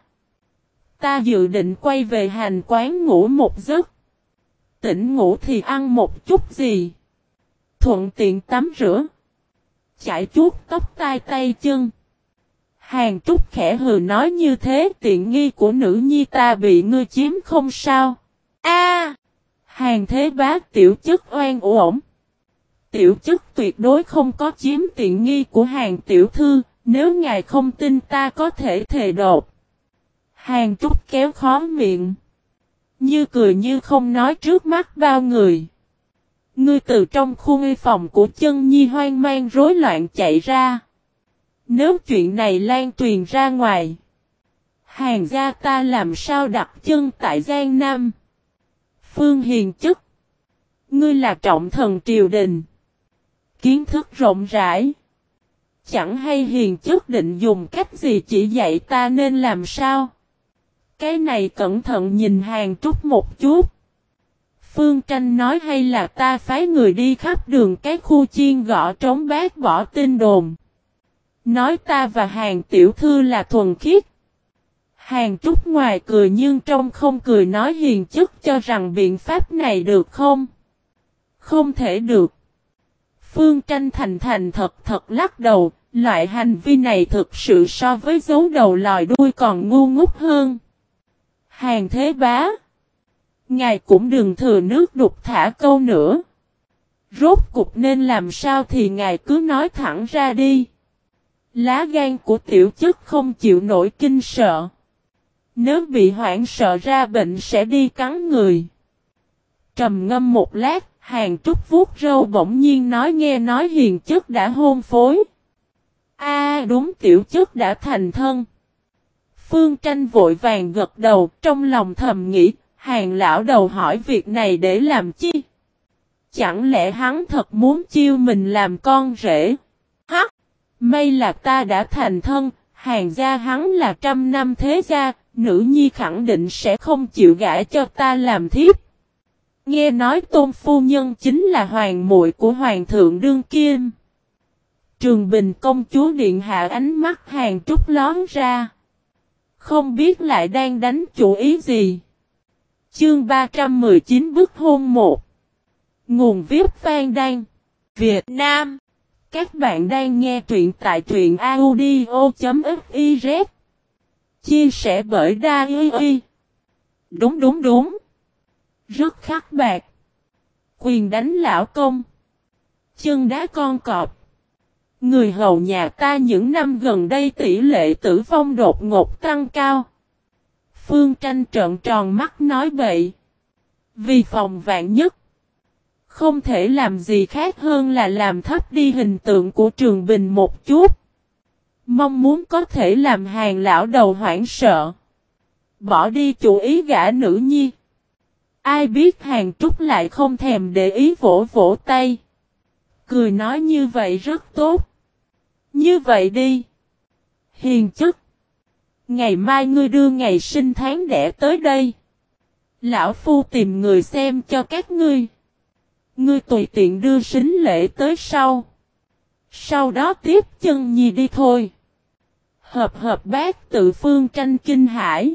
Ta dự định quay về hành quán ngủ một giấc. Tỉnh ngủ thì ăn một chút gì. Thuận tiện tắm rửa. Chải chuốt tóc tai tay chân. Hàn Trúc khẽ hừ nói, như thế tiện nghi của nữ nhi ta bị ngươi chiếm không sao? Hàn Thế Bác, tiểu chất oan uổng. Tiểu chất tuyệt đối không có chiếm tiện nghi của Hàn tiểu thư, nếu ngài không tin ta có thể thề đột. Hàn Trúc kéo khó miệng, như cười như không nói trước mắt bao người. Ngươi từ trong khu nghi phòng của Chân Nhi hoang mang rối loạn chạy ra. Nếu chuyện này lan truyền ra ngoài, Hàn gia ta làm sao đặt chân tại Giang Nam? Phương Hiền Chất, ngươi là trọng thần triều đình, kiến thức rộng rãi. Chẳng hay Hiền Chất định dùng cách gì chỉ dạy ta nên làm sao? Cái này cẩn thận nhìn Hàn Trúc một chút. Phương Tranh nói hay là ta phái người đi khắp đường cái khu chiên gõ trống bác bỏ tin đồn. Nói ta và Hàn tiểu thư là thuần khiết. Hàn Trúc ngoài cười nhưng trong không cười nói hiền chất cho rằng biện pháp này được không? Không thể được. Phương Tranh thành thật lắc đầu, loại hành vi này thực sự so với giấu đầu lòi đuôi còn ngu ngốc hơn. Hàn Thế Bá, ngài cũng đừng thừa nước đục thả câu nữa. Rốt cục nên làm sao thì ngài cứ nói thẳng ra đi. Lá gan của tiểu chất không chịu nổi kinh sợ. Nếu bị hoảng sợ ra bệnh sẽ đi cắn người. Trầm ngâm một lát, Hàn Trúc vuốt râu bỗng nhiên nói nghe nói hiền chất đã hôn phối. Đúng tiểu chất đã thành thân. Phương Tranh vội vàng gật đầu trong lòng thầm nghĩ, Hàn lão đầu hỏi việc này để làm chi? Chẳng lẽ hắn thật muốn chiêu mình làm con rể? Hắc! May là ta đã thành thân, Hàn gia hắn là 100 năm thế gia, nữ nhi khẳng định sẽ không chịu gả cho ta làm thiếp. Nghe nói Tôn phu nhân chính là hoàng muội của hoàng thượng đương kim. Trường Bình công chúa điện hạ ánh mắt Hàn Trúc lón ra. Không biết lại đang đánh chủ ý gì. Chương 319 bức hôn 1. Nguồn viết Phan Đan, Việt Nam. Các bạn đang nghe truyện tại truyện audio.fiz. Chia sẻ bởi Đa-i. Đúng. Rất khắc bạc. Quyền đánh lão công. Chân đá con cọp. Người hầu nhà ta những năm gần đây tỷ lệ tử vong đột ngột tăng cao. Phương Tranh trợn tròn mắt nói bậy. Vì phòng vạn nhất. Không thể làm gì khác hơn là làm thấp đi hình tượng của Trường Bình một chút. Mong muốn có thể làm Hàn lão đầu hoảng sợ. Bỏ đi chủ ý gả nữ nhi. Ai biết Hàn Trúc lại không thèm để ý vỗ vỗ tay. Cười nói như vậy rất tốt. Như vậy đi. Hiền chất. Ngày mai ngươi đưa ngày sinh tháng đẻ tới đây. Lão phu tìm người xem cho các ngươi. Ngươi tùy tiện đưa sính lễ tới sau. Sau đó tiếp chân nhi đi thôi. Hợp bác tự Phương Tranh kinh hãi.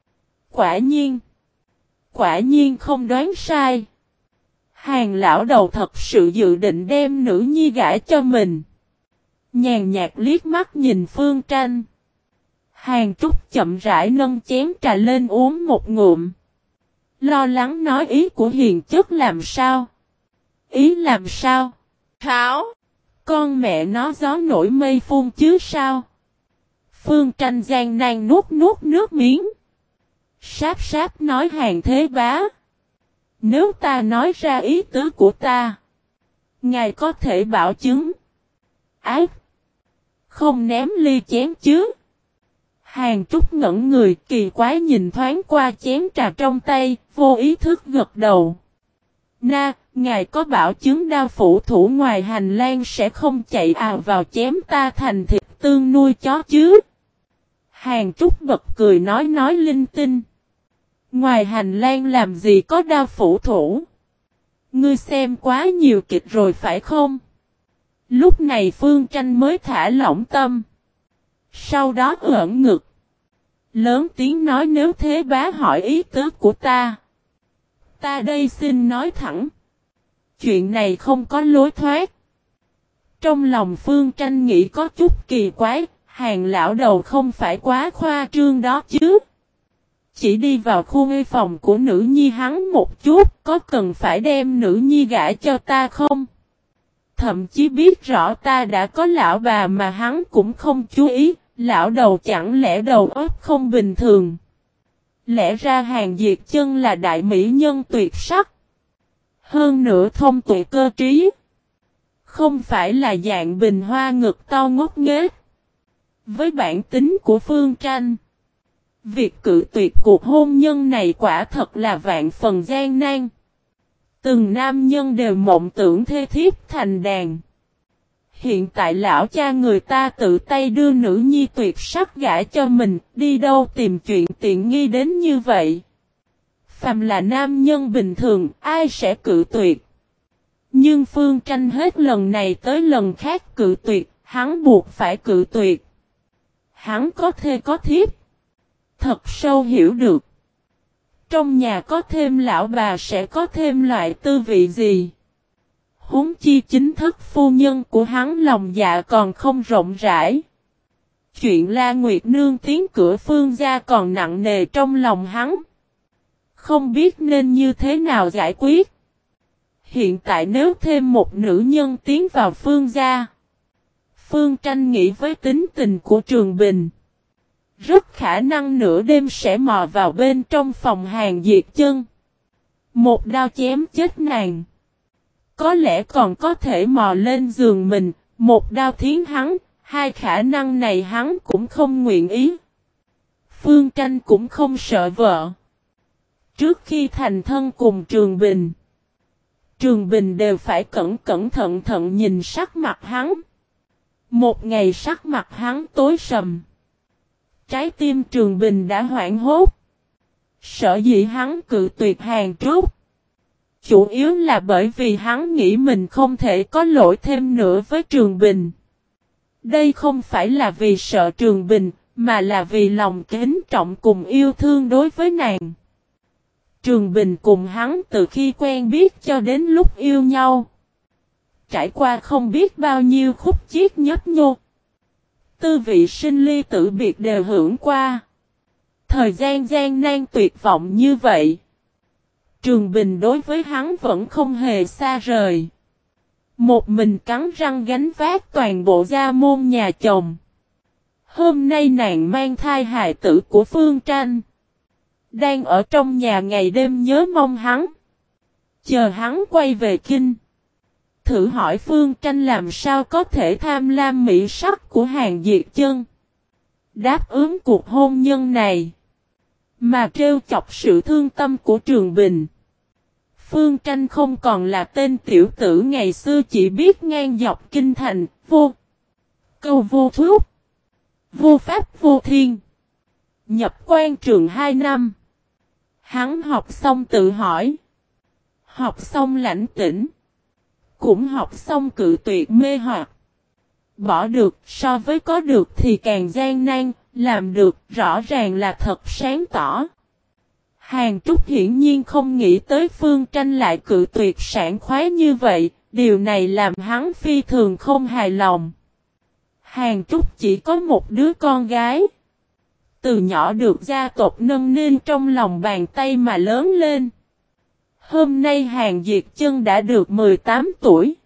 Quả nhiên không đoán sai. Hàn lão đầu thật sự dự định đem nữ nhi gả cho mình. Nhàn nhạt liếc mắt nhìn Phương Tranh. Hàn Trúc chậm rãi nâng chén trà lên uống một ngụm. Lo lắng nói ý của hiền chất làm sao? Ý làm sao? Thảo! Con mẹ nó gió nổi mây phun chứ sao? Phương Tranh gian nan nuốt nước miếng. Sáp nói Hàn Thế Bá. Nếu ta nói ra ý tứ của ta. Ngài có thể bảo chứng. Ác! Không ném ly chén chứ. Hàn Trúc ngẩn người kỳ quái nhìn thoáng qua chén trà trong tay, vô ý thức gật đầu. Ngài có bảo chứng đao phủ thủ ngoài hành lang sẽ không chạy ào vào chém ta thành thịt tương nuôi chó chứ? Hàn Trúc bật cười nói linh tinh. Ngoài hành lang làm gì có đao phủ thủ? Ngươi xem quá nhiều kịch rồi phải không? Lúc này Phương Tranh mới thả lỏng tâm. Sau đó ưỡn ngực. Lớn tiếng nói nếu Thế Bá hỏi ý tứ của ta. Ta đây xin nói thẳng. Chuyện này không có lối thoát. Trong lòng Phương Tranh nghĩ có chút kỳ quái. Hàn lão đầu không phải quá khoa trương đó chứ. Chỉ đi vào khu nghi phòng của nữ nhi hắn một chút. Có cần phải đem nữ nhi gả cho ta không? Thậm chí biết rõ ta đã có lão bà mà hắn cũng không chú ý. Lão đầu chẳng lẽ đầu óc không bình thường. Lẽ ra Hàn Diệt Chân là đại mỹ nhân tuyệt sắc. Hơn nữa thông tuệ cơ trí. Không phải là dạng bình hoa ngực to ngốc nghếch. Với bản tính của Phương Tranh. Việc cự tuyệt cuộc hôn nhân này quả thật là vạn phần gian nan. Từng nam nhân đều mộng tưởng thê thiếp thành đàn. Hiện tại lão cha người ta tự tay đưa nữ nhi tuyệt sắc gả cho mình, đi đâu tìm chuyện tiện nghi đến như vậy. Phàm là nam nhân bình thường, ai sẽ cự tuyệt. Nhưng Phương Tranh hết lần này tới lần khác cự tuyệt, hắn buộc phải cự tuyệt. Hắn có thê có thiếp. Thật sâu hiểu được. Trong nhà có thêm lão bà sẽ có thêm loại tư vị gì. Huống chi chính thức phu nhân của hắn lòng dạ còn không rộng rãi. Chuyện La Nguyệt Nương tiến cửa Phương gia còn nặng nề trong lòng hắn. Không biết nên như thế nào giải quyết. Hiện tại nếu thêm một nữ nhân tiến vào Phương gia. Phương Tranh nghĩ với tính tình của Trường Bình. Rất khả năng nửa đêm sẽ mò vào bên trong phòng Hàn Diệt Chân. Một đao chém chết nàng. Có lẽ còn có thể mò lên giường mình, một đao thiến hắn, hai khả năng này hắn cũng không nguyện ý. Phương Tranh cũng không sợ vợ. Trước khi thành thân cùng Trường Bình đều phải cẩn thận nhìn sắc mặt hắn. Một ngày sắc mặt hắn tối sầm. Trái tim Trường Bình đã hoảng hốt. Sợ dĩ hắn cự tuyệt Hàn Trúc. Chủ yếu là bởi vì hắn nghĩ mình không thể có lỗi thêm nữa với Trường Bình. Đây không phải là vì sợ Trường Bình, mà là vì lòng kính trọng cùng yêu thương đối với nàng. Trường Bình cùng hắn từ khi quen biết cho đến lúc yêu nhau. Trải qua không biết bao nhiêu khúc chiết nhấp nhô. Tư vị sinh ly tử biệt đều hưởng qua. Thời gian gian nan tuyệt vọng như vậy. Trường Bình đối với hắn vẫn không hề xa rời. Một mình cắn răng gánh vác toàn bộ gia môn nhà chồng. Hôm nay nàng mang thai hài tử của Phương Tranh. Đang ở trong nhà ngày đêm nhớ mong hắn. Chờ hắn quay về kinh. Thử hỏi Phương Tranh làm sao có thể tham lam mỹ sắc của Hàn Diệt Chân. Đáp ứng cuộc hôn nhân này. Mà trêu chọc sự thương tâm của Trường Bình. Phương Tranh không còn là tên tiểu tử ngày xưa chỉ biết ngang dọc kinh thành, vô câu vô thúc, vô pháp vô thiên. Nhập quan trường 2 năm. Hắn học xong tự hỏi. Học xong lãnh tĩnh. Cũng học xong cự tuyệt mê hoặc. Bỏ được so với có được thì càng gian nan, làm được rõ ràng là thật sáng tỏ. Hàn Trúc hiển nhiên không nghĩ tới Phương Tranh lại cự tuyệt sảng khoái như vậy, điều này làm hắn phi thường không hài lòng. Hàn Trúc chỉ có một đứa con gái. Từ nhỏ được gia tộc nâng niu trong lòng bàn tay mà lớn lên. Hôm nay Hàn Diệt Chân đã được 18 tuổi.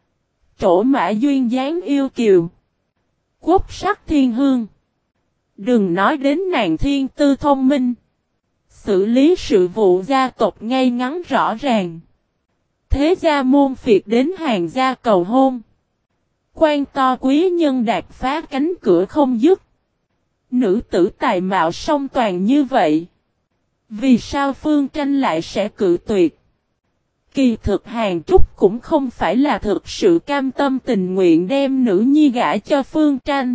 Trổ mã duyên dáng yêu kiều. Quốc sắc thiên hương. Đừng nói đến nàng thiên tư thông minh. Xử lý sự vụ gia tộc ngay ngắn rõ ràng. Thế gia môn phiệt đến Hàn gia cầu hôn. Quan to quý nhân đạp phá cánh cửa không dứt. Nữ tử tài mạo song toàn như vậy. Vì sao Phương Tranh lại sẽ cự tuyệt? Kỳ thực Hàn Trúc cũng không phải là thực sự cam tâm tình nguyện đem nữ nhi gả cho Phương Tranh.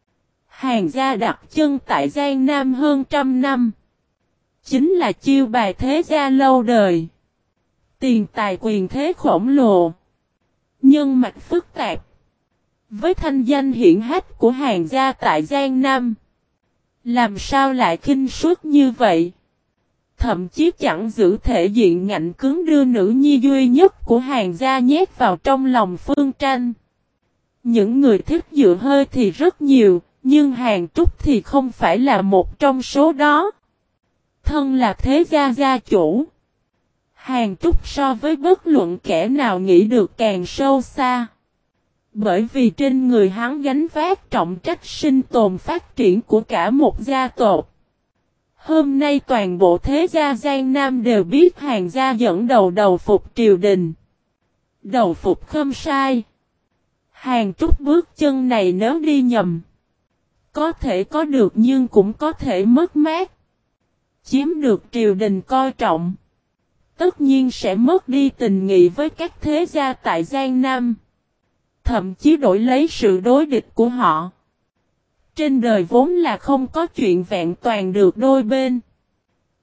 Hàn gia đặt chân tại Giang Nam hơn 100 năm. Chính là chiêu bài thế gia lâu đời. Tiền tài quyền thế khổng lồ. Nhân mạch phức tạp. Với thanh danh hiển hách của Hàn gia tại Giang Nam. Làm sao lại khinh suất như vậy? Thậm chí chẳng giữ thể diện ngạnh cứng đưa nữ nhi duy nhất của Hàn gia nhét vào trong lòng Phương Tranh. Những người thích dựa hơi thì rất nhiều, nhưng Hàn Trúc thì không phải là một trong số đó. Thân là thế gia gia chủ. Hàn Trúc so với bất luận kẻ nào nghĩ được càng sâu xa. Bởi vì trên người hắn gánh vác trọng trách sinh tồn phát triển của cả một gia tộc. Hôm nay toàn bộ thế gia Giang Nam đều biết Hàn gia dẫn đầu phục triều đình. Đầu phục Khâm Sai. Hàn Trúc bước chân này nếu đi nhầm. Có thể có được nhưng cũng có thể mất mát. Chiếm được triều đình coi trọng. Tất nhiên sẽ mất đi tình nghị với các thế gia tại Giang Nam. Thậm chí đổi lấy sự đối địch của họ. Trên đời vốn là không có chuyện vẹn toàn được đôi bên.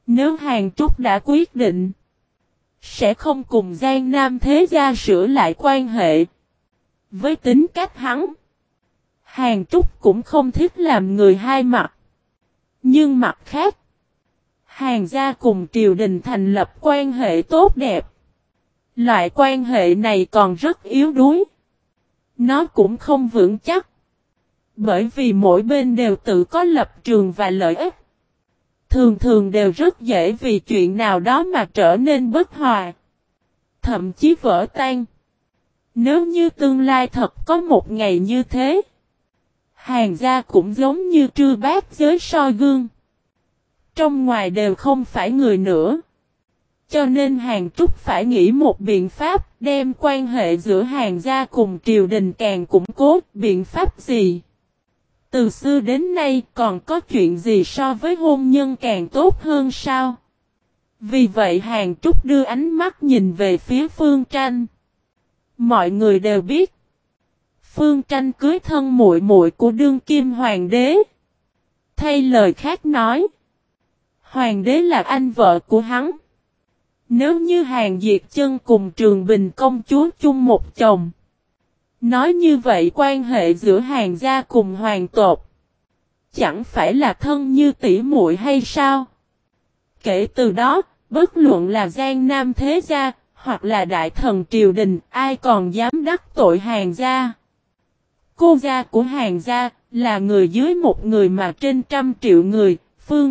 Nếu Hàn Trúc đã quyết định, sẽ không cùng Giang Nam Thế Gia sửa lại quan hệ. Với tính cách hắn, Hàn Trúc cũng không thích làm người hai mặt. Nhưng mặt khác, Hàn gia cùng triều đình thành lập quan hệ tốt đẹp. Loại quan hệ này còn rất yếu đuối. Nó cũng không vững chắc. Bởi vì mỗi bên đều tự có lập trường và lợi ích. Thường thường đều rất dễ vì chuyện nào đó mà trở nên bất hòa. Thậm chí vỡ tan. Nếu như tương lai thật có một ngày như thế, Hàn gia cũng giống như Trư Bát Giới soi gương. Trong ngoài đều không phải người nữa. Cho nên Hàn Trúc phải nghĩ một biện pháp đem quan hệ giữa Hàn gia cùng triều đình càng củng cố. Biện pháp gì? Từ xưa đến nay còn có chuyện gì so với hôn nhân càng tốt hơn sao? Vì vậy Hàn Trúc đưa ánh mắt nhìn về phía Phương Tranh. Mọi người đều biết. Phương Tranh cưới thân muội muội của đương kim hoàng đế. Thay lời khác nói, hoàng đế là anh vợ của hắn. Nếu như Hàn Diệt Chân cùng Trường Bình công chúa chung một chồng, nói như vậy quan hệ giữa Hàn gia cùng hoàng tộc chẳng phải là thân như tỷ muội hay sao? Kể từ đó, bất luận là Giang Nam Thế Gia, hoặc là đại thần triều đình, ai còn dám đắc tội Hàn gia? Cô gia của Hàn gia, là người dưới một người mà trên 100 triệu người, Phương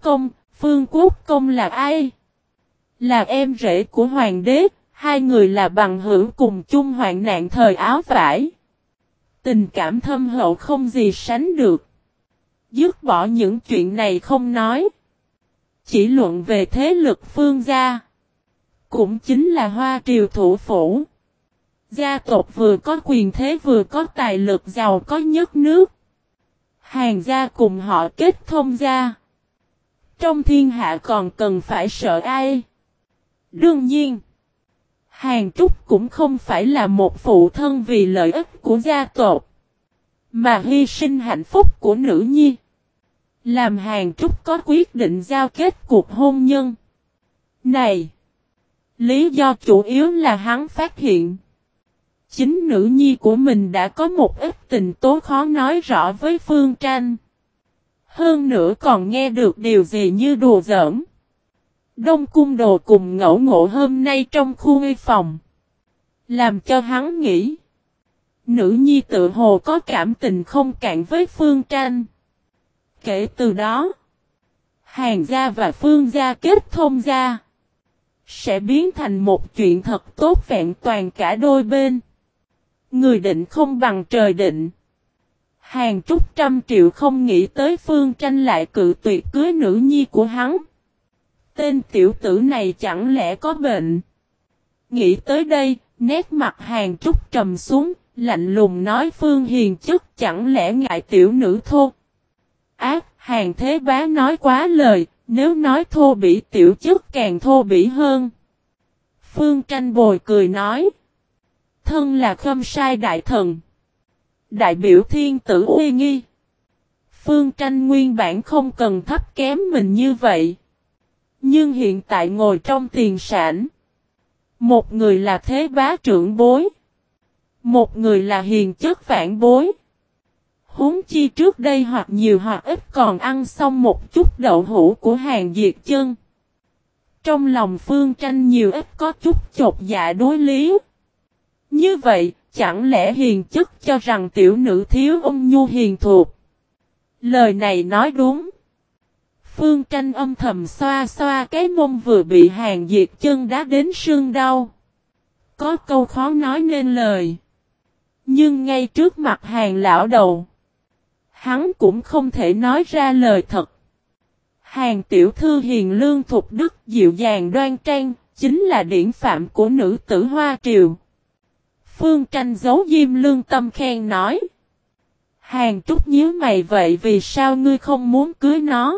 Quốc Công là ai? Là em rể của hoàng đế, hai người là bằng hữu cùng chung hoạn nạn thời áo vải. Tình cảm thâm hậu không gì sánh được. Dứt bỏ những chuyện này không nói. Chỉ luận về thế lực Phương gia. Cũng chính là Hoa Triều thủ phủ. Gia tộc vừa có quyền thế vừa có tài lực giàu có nhất nước. Hàn gia cùng họ kết thông gia. Trong thiên hạ còn cần phải sợ ai? Đương nhiên, Hàn Trúc cũng không phải là một phụ thân vì lợi ích của gia tộc, mà hy sinh hạnh phúc của nữ nhi. Làm Hàn Trúc có quyết định giao kết cuộc hôn nhân này. Lý do chủ yếu là hắn phát hiện chính nữ nhi của mình đã có một ít tình tố khó nói rõ với Phương Tranh. Hơn nữa còn nghe được điều gì như đùa giỡn. Đông Cung Đồ cùng ngẫu ngộ hôm nay trong khu nghi phòng. Làm cho hắn nghĩ. Nữ nhi tự hồ có cảm tình không cạn với Phương Tranh. Kể từ đó, Hàn gia và Phương gia kết thông gia. Sẽ biến thành một chuyện thật tốt vẹn toàn cả đôi bên. Người định không bằng trời định. Hàn Trúc 100 triệu không nghĩ tới Phương Tranh lại cự tuyệt cưới nữ nhi của hắn. Tên tiểu tử này chẳng lẽ có bệnh? Nghĩ tới đây, nét mặt Hàn Trúc trầm xuống, lạnh lùng nói Phương Hiền chất chẳng lẽ ngại tiểu nữ thô. Ác, Hàn Thế Bá nói quá lời, nếu nói thô bỉ tiểu chất càng thô bỉ hơn. Phương Tranh bồi cười nói. Thân là Khâm Sai đại thần. Đại biểu thiên tử uy nghi. Phương Tranh nguyên bản không cần thấp kém mình như vậy. Nhưng hiện tại ngồi trong tiền sảnh. Một người là thế bá trưởng bối. Một người là hiền chất vãn bối. Huống chi trước đây hoặc nhiều hoặc ít còn ăn xong một chút đậu hũ của Hàn Diệt Chân. Trong lòng Phương Tranh nhiều ít có chút chột dạ đối lý. Như vậy, chẳng lẽ hiền chất cho rằng tiểu nữ thiếu ôn nhu hiền thuộc? Lời này nói đúng. Phương Tranh âm thầm xoa xoa cái mông vừa bị Hàn Diệt Chân đá đến sưng đau. Có câu khó nói nên lời. Nhưng ngay trước mặt Hàn lão đầu, hắn cũng không thể nói ra lời thật. Hàn tiểu thư hiền lương thục đức dịu dàng đoan trang, chính là điển phạm của nữ tử Hoa Triều. Phương Tranh giấu diêm lương tâm khen nói. Hàn Trúc nhíu mày vậy vì sao ngươi không muốn cưới nó?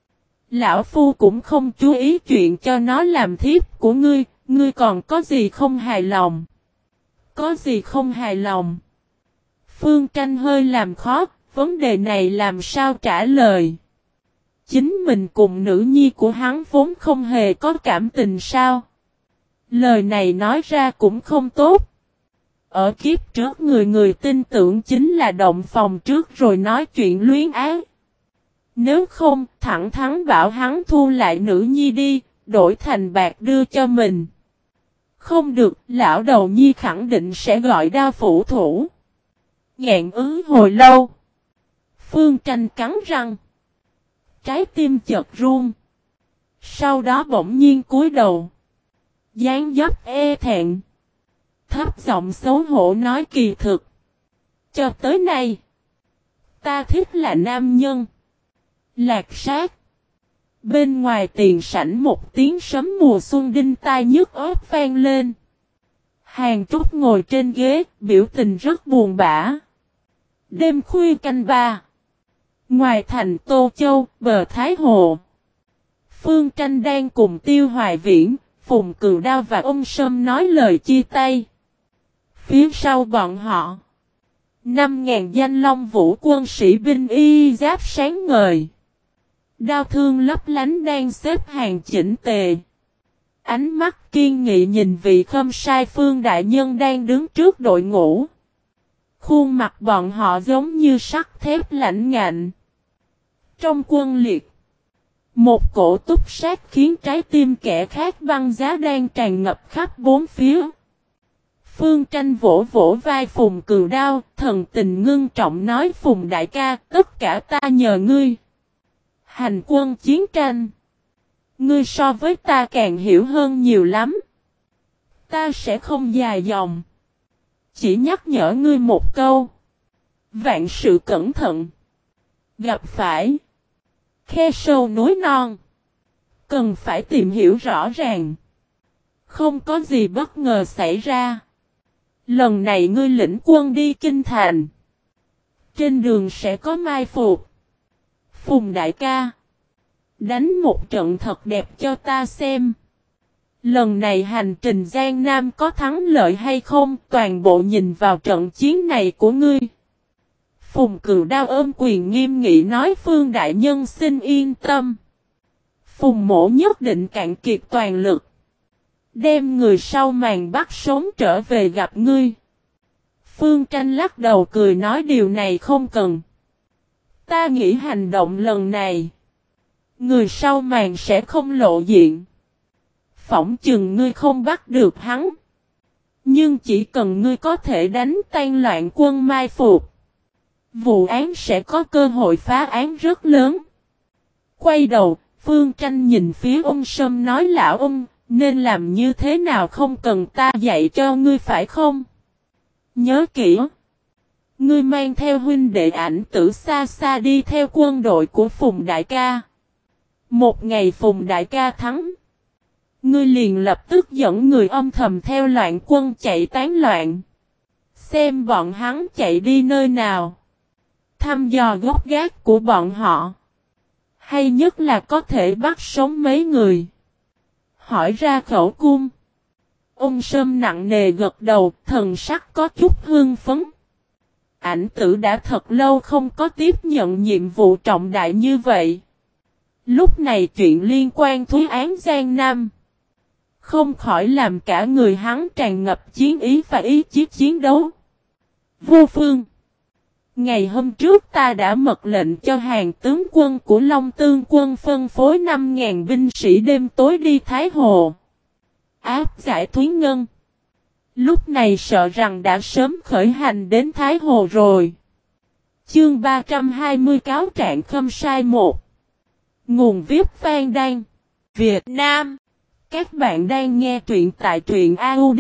Lão Phu cũng không chú ý chuyện cho nó làm thiếp của ngươi, ngươi còn có gì không hài lòng? Có gì không hài lòng? Phương Tranh hơi làm khó, vấn đề này làm sao trả lời? Chính mình cùng nữ nhi của hắn vốn không hề có cảm tình sao? Lời này nói ra cũng không tốt. Ở kiếp trước người người tin tưởng chính là động phòng trước rồi nói chuyện luyến ái. Nếu không, thẳng thắn bảo hắn thu lại nữ nhi đi, đổi thành bạc đưa cho mình. Không được, lão đầu nhi khẳng định sẽ gọi đao phủ thủ. Ngẹn hồi lâu. Phương Tranh cắn răng. Trái tim chợt run. Sau đó bỗng nhiên cúi đầu. Dáng dấp e thẹn. Thấp giọng xấu hổ nói kỳ thực. Cho tới nay. Ta thích là nam nhân. Lạc sát. Bên ngoài tiền sảnh một tiếng sấm mùa xuân đinh tai nhức óc vang lên. Hàng Trúc ngồi trên ghế, biểu tình rất buồn bã. Đêm khuya canh ba. Ngoài thành Tô Châu, bờ Thái Hồ. Phương Tranh đang cùng Tiêu Hoài Viễn, Phùng Cừu Đao và ông Sâm nói lời chia tay. Phía sau bọn họ. 5.000 danh Long Vũ quân sĩ binh y giáp sáng ngời. Đao thương lấp lánh đang xếp hàng chỉnh tề. Ánh mắt kiên nghị nhìn vị khâm sai Phương đại nhân đang đứng trước đội ngũ. Khuôn mặt bọn họ giống như sắt thép lạnh ngạnh. Trong quân liệt, một cổ túc sát khiến trái tim kẻ khác băng giá đang tràn ngập khắp bốn phía. Phương Tranh vỗ vỗ vai Phùng Cừu Đao, thần tình ngưng trọng nói Phùng đại ca, tất cả ta nhờ ngươi. Hành quân chiến tranh. Ngươi so với ta càng hiểu hơn nhiều lắm. Ta sẽ không dài dòng. Chỉ nhắc nhở ngươi một câu. Vạn sự cẩn thận. Gặp phải khe sâu núi non. Cần phải tìm hiểu rõ ràng. Không có gì bất ngờ xảy ra. Lần này ngươi lĩnh quân đi kinh thành. Trên đường sẽ có mai phục. Phùng đại ca. Đánh một trận thật đẹp cho ta xem. Lần này hành trình Giang Nam có thắng lợi hay không, toàn bộ nhìn vào trận chiến này của ngươi. Phùng Cừu Đao ôm quyền nghiêm nghị nói Phương đại nhân xin yên tâm. Phùng mỗ nhất định cạn kiệt toàn lực. Đem người sau màn bắt sống trở về gặp ngươi. Phương Tranh lắc đầu cười nói điều này không cần. Ta nghĩ hành động lần này. Người sau màn sẽ không lộ diện. Phỏng chừng ngươi không bắt được hắn. Nhưng chỉ cần ngươi có thể đánh tan loạn quân mai phục. Vụ án sẽ có cơ hội phá án rất lớn. Quay đầu, Phương Tranh nhìn phía ông Sâm nói lão ông, nên làm như thế nào không cần ta dạy cho ngươi phải không? Nhớ kỹ. Ngươi mang theo huynh đệ Ảnh Tử xa xa đi theo quân đội của Phùng đại ca. Một ngày Phùng đại ca thắng. Ngươi liền lập tức dẫn người âm thầm theo loạn quân chạy tán loạn. Xem bọn hắn chạy đi nơi nào. Thăm dò gốc gác của bọn họ. Hay nhất là có thể bắt sống mấy người. Hỏi ra khẩu cung. Ông Sâm nặng nề gật đầu, thần sắc có chút hưng phấn. Ảnh Tử đã thật lâu không có tiếp nhận nhiệm vụ trọng đại như vậy. Lúc này chuyện liên quan thúy án Giang Nam. Không khỏi làm cả người hắn tràn ngập chiến ý và ý chí chiến đấu. Vô Phương. Ngày hôm trước ta đã mật lệnh cho hàng tướng quân của Long Tương quân phân phối 5.000 binh sĩ đêm tối đi Thái Hồ. Áp giải Thúy Ngân. Lúc này sợ rằng đã sớm khởi hành đến Thái Hồ rồi. Chương 320 cáo trạng khâm sai 1. Nguồn viết Phan Đan. Việt Nam. Các bạn đang nghe truyện tại truyện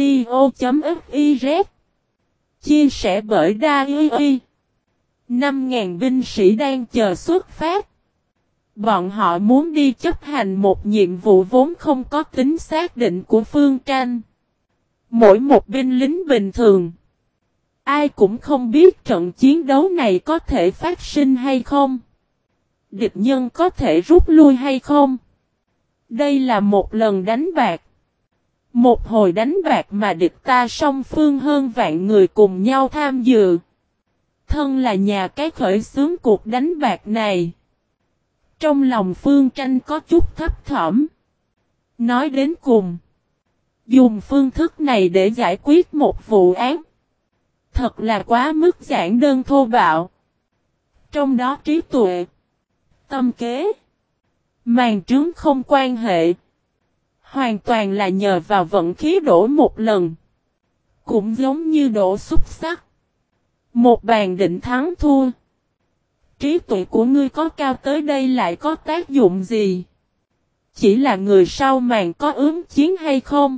audio.fiz. Chia sẻ bởi Dai. 5.000 binh sĩ đang chờ xuất phát. Bọn họ muốn đi chấp hành một nhiệm vụ vốn không có tính xác định của Phương Tranh. Mỗi một binh lính bình thường. Ai cũng không biết trận chiến đấu này có thể phát sinh hay không. Địch nhân có thể rút lui hay không. Đây là một lần đánh bạc. Một hồi đánh bạc mà địch ta song phương hơn vạn người cùng nhau tham dự. Thân là nhà cái khởi xướng cuộc đánh bạc này. Trong lòng Phương Tranh có chút thấp thỏm. Nói đến cùng, dùng phương thức này để giải quyết một vụ án, thật là quá mức giản đơn thô bạo. Trong đó trí tuệ, tâm kế, màn trướng không quan hệ. Hoàn toàn là nhờ vào vận khí đổ một lần. Cũng giống như đổ xúc xắc. Một bàn định thắng thua. Trí tuệ của ngươi có cao tới đây lại có tác dụng gì? Chỉ là người sau màn có ứng chiến hay không?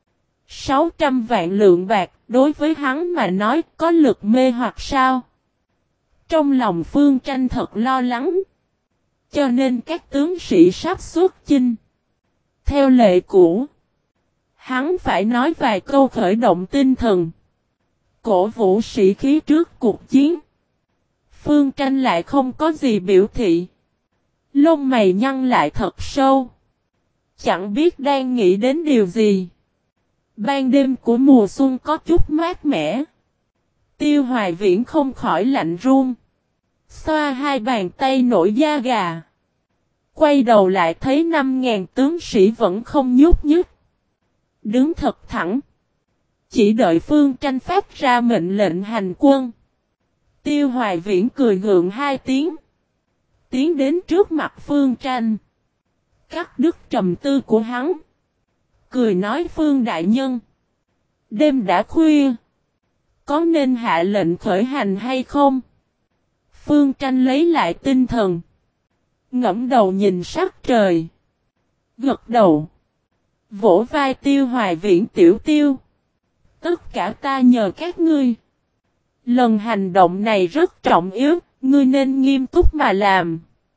600 vạn lượng bạc đối với hắn mà nói có lực mê hoặc sao? Trong lòng Phương Tranh thật lo lắng. Cho nên các tướng sĩ sắp xuất chinh. Theo lệ cũ, hắn phải nói vài câu khởi động tinh thần, cổ vũ sĩ khí trước cuộc chiến. Phương Tranh lại không có gì biểu thị. Lông mày nhăn lại thật sâu. Chẳng biết đang nghĩ đến điều gì. Ban đêm của mùa xuân có chút mát mẻ. Tiêu Hoài Viễn không khỏi lạnh run. Xoa hai bàn tay nổi da gà. Quay đầu lại thấy 5.000 tướng sĩ vẫn không nhúc nhích. Đứng thật thẳng. Chỉ đợi Phương Tranh phát ra mệnh lệnh hành quân. Tiêu Hoài Viễn cười gượng hai tiếng. Tiến đến trước mặt Phương Tranh. Cắt đứt trầm tư của hắn. Cười nói Phương đại nhân. Đêm đã khuya. Có nên hạ lệnh khởi hành hay không? Phương Tranh lấy lại tinh thần. Ngẫm đầu nhìn sắc trời. Gật đầu. Vỗ vai Tiêu Hoài Viễn tiểu Tiêu. Tất cả ta nhờ các ngươi. Lần hành động này rất trọng yếu. Ngươi nên nghiêm túc mà làm.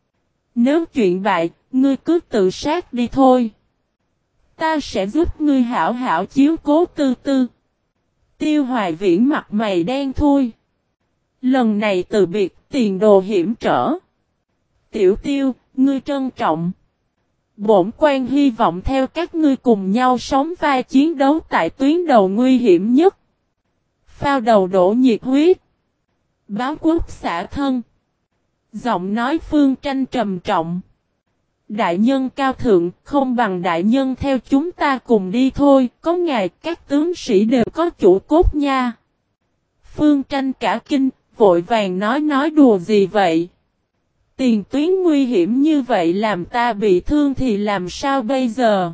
Nếu chuyện bại, ngươi cứ tự sát đi thôi. Ta sẽ giúp ngươi hảo hảo chiếu cố Tư Tư. Tiêu Hoài Viễn mặt mày đen thui. Lần này từ biệt tiền đồ hiểm trở. Tiểu Tiêu, ngươi trân trọng. Bổn quan hy vọng theo các ngươi cùng nhau sống vai chiến đấu tại tuyến đầu nguy hiểm nhất. Phao đầu đổ nhiệt huyết. Báo quốc xả thân. Giọng nói Phương Tranh trầm trọng. Đại nhân cao thượng, không bằng đại nhân theo chúng ta cùng đi thôi, có ngài các tướng sĩ đều có chủ cốt nha. Phương Tranh cả kinh, vội vàng nói đùa gì vậy? Tiền tuyến nguy hiểm như vậy làm ta bị thương thì làm sao bây giờ?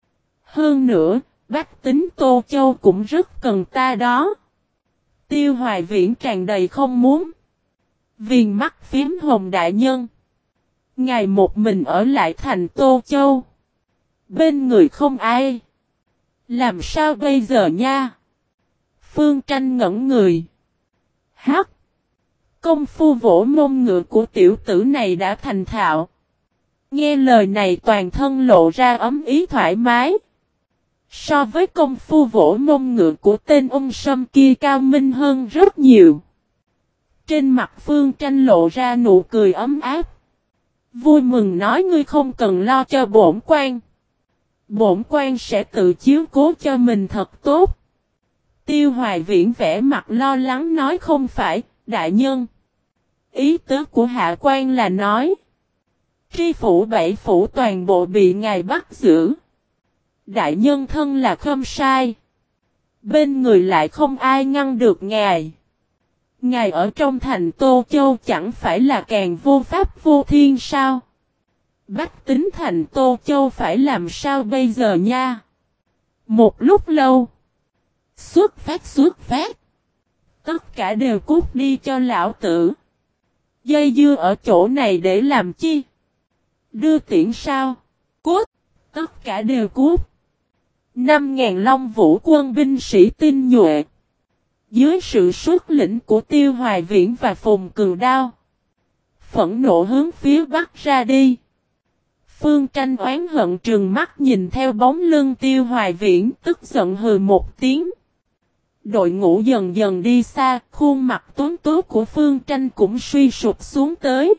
Hơn nữa, bách tính Tô Châu cũng rất cần ta đó. Tiêu Hoài Viễn tràn đầy không muốn. Viền mắt phím hồng đại nhân. Ngài một mình ở lại thành Tô Châu. Bên người không ai. Làm sao bây giờ nha? Phương Tranh ngẩn người. Hắc. Công phu vỗ mông ngựa của tiểu tử này đã thành thạo. Nghe lời này toàn thân lộ ra ấm ý thoải mái. So với công phu vỗ mông ngựa của tên ung sâm kia cao minh hơn rất nhiều. Trên mặt Phương Tranh lộ ra nụ cười ấm áp. Vui mừng nói ngươi không cần lo cho bổn quan. Bổn quan sẽ tự chiếu cố cho mình thật tốt. Tiêu Hoài Viễn vẻ mặt lo lắng nói không phải, đại nhân. Ý tứ của hạ quan là nói. Tri phủ bảy phủ toàn bộ bị ngài bắt giữ. Đại nhân thân là không sai. Bên người lại không ai ngăn được ngài. Ngài ở trong thành Tô Châu chẳng phải là càng vô pháp vô thiên sao? Bách tính thành Tô Châu phải làm sao bây giờ nha? Một lúc lâu. Xuất phát. Tất cả đều cút đi cho lão tử. Dây dưa ở chỗ này để làm chi? Đưa tiễn sao? Cút. Tất cả đều cút. 5.000 Long Vũ quân binh sĩ tinh nhuệ. Dưới sự xuất lĩnh của Tiêu Hoài Viễn và Phùng Cừu Đao. Phẫn nộ hướng phía bắc ra đi. Phương Tranh oán hận trừng mắt nhìn theo bóng lưng Tiêu Hoài Viễn tức giận hừ một tiếng. Đội ngũ dần dần đi xa, khuôn mặt tuấn tú của Phương Tranh cũng suy sụp xuống tới.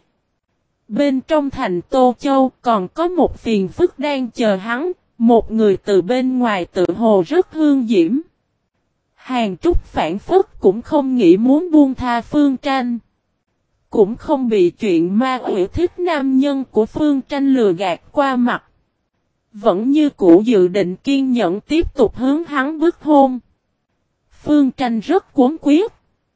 Bên trong thành Tô Châu còn có một phiền phức đang chờ hắn, một người từ bên ngoài tự hồ rất hương diễm. Hàng Trúc phản phất cũng không nghĩ muốn buông tha Phương Tranh. Cũng không bị chuyện ma quỷ thích nam nhân của Phương Tranh lừa gạt qua mặt. Vẫn như cũ dự định kiên nhẫn tiếp tục hướng hắn bức hôn. Phương Tranh rất cuống quyết.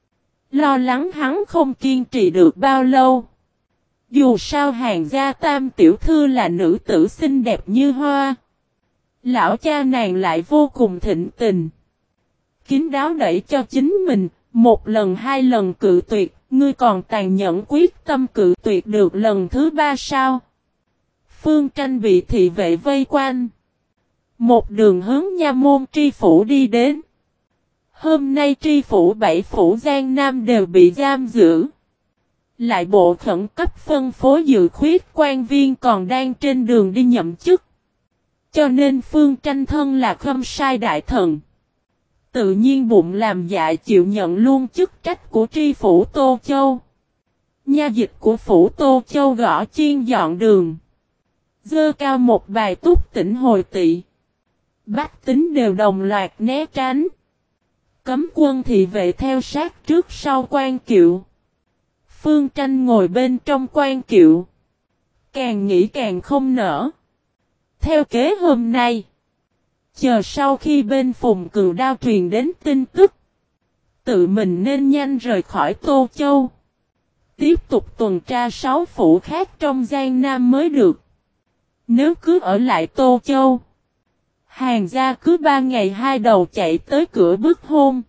Lo lắng hắn không kiên trì được bao lâu. Dù sao Hàn gia tam tiểu thư là nữ tử xinh đẹp như hoa. Lão cha nàng lại vô cùng thịnh tình. Kín đáo đẩy cho chính mình, một lần hai lần cự tuyệt, ngươi còn tàn nhẫn quyết tâm cự tuyệt được lần thứ ba sao? Phương Tranh bị thị vệ vây quanh. Một đường hướng nha môn tri phủ đi đến. Hôm nay tri phủ bảy phủ Giang Nam đều bị giam giữ. Lại bộ khẩn cấp phân phối dự khuyết quan viên còn đang trên đường đi nhậm chức. Cho nên Phương Tranh thân là khâm sai đại thần. Tự nhiên bụng làm dạ chịu nhận luôn chức trách của tri phủ Tô Châu. Nha dịch của phủ Tô Châu gõ chiên dọn đường. Dơ cao một bài túc tỉnh hồi tị. Bách tính đều đồng loạt né tránh. Cấm quân thị vệ theo sát trước sau quan kiệu. Phương Tranh ngồi bên trong quan kiệu. Càng nghĩ càng không nở. Theo kế hôm nay. Chờ sau khi bên Phùng Cừu Đao truyền đến tin tức. Tự mình nên nhanh rời khỏi Tô Châu. Tiếp tục tuần tra 6 phủ khác trong Giang Nam mới được. Nếu cứ ở lại Tô Châu. Hàn gia cứ 3 ngày 2 đầu chạy tới cửa bức hôn.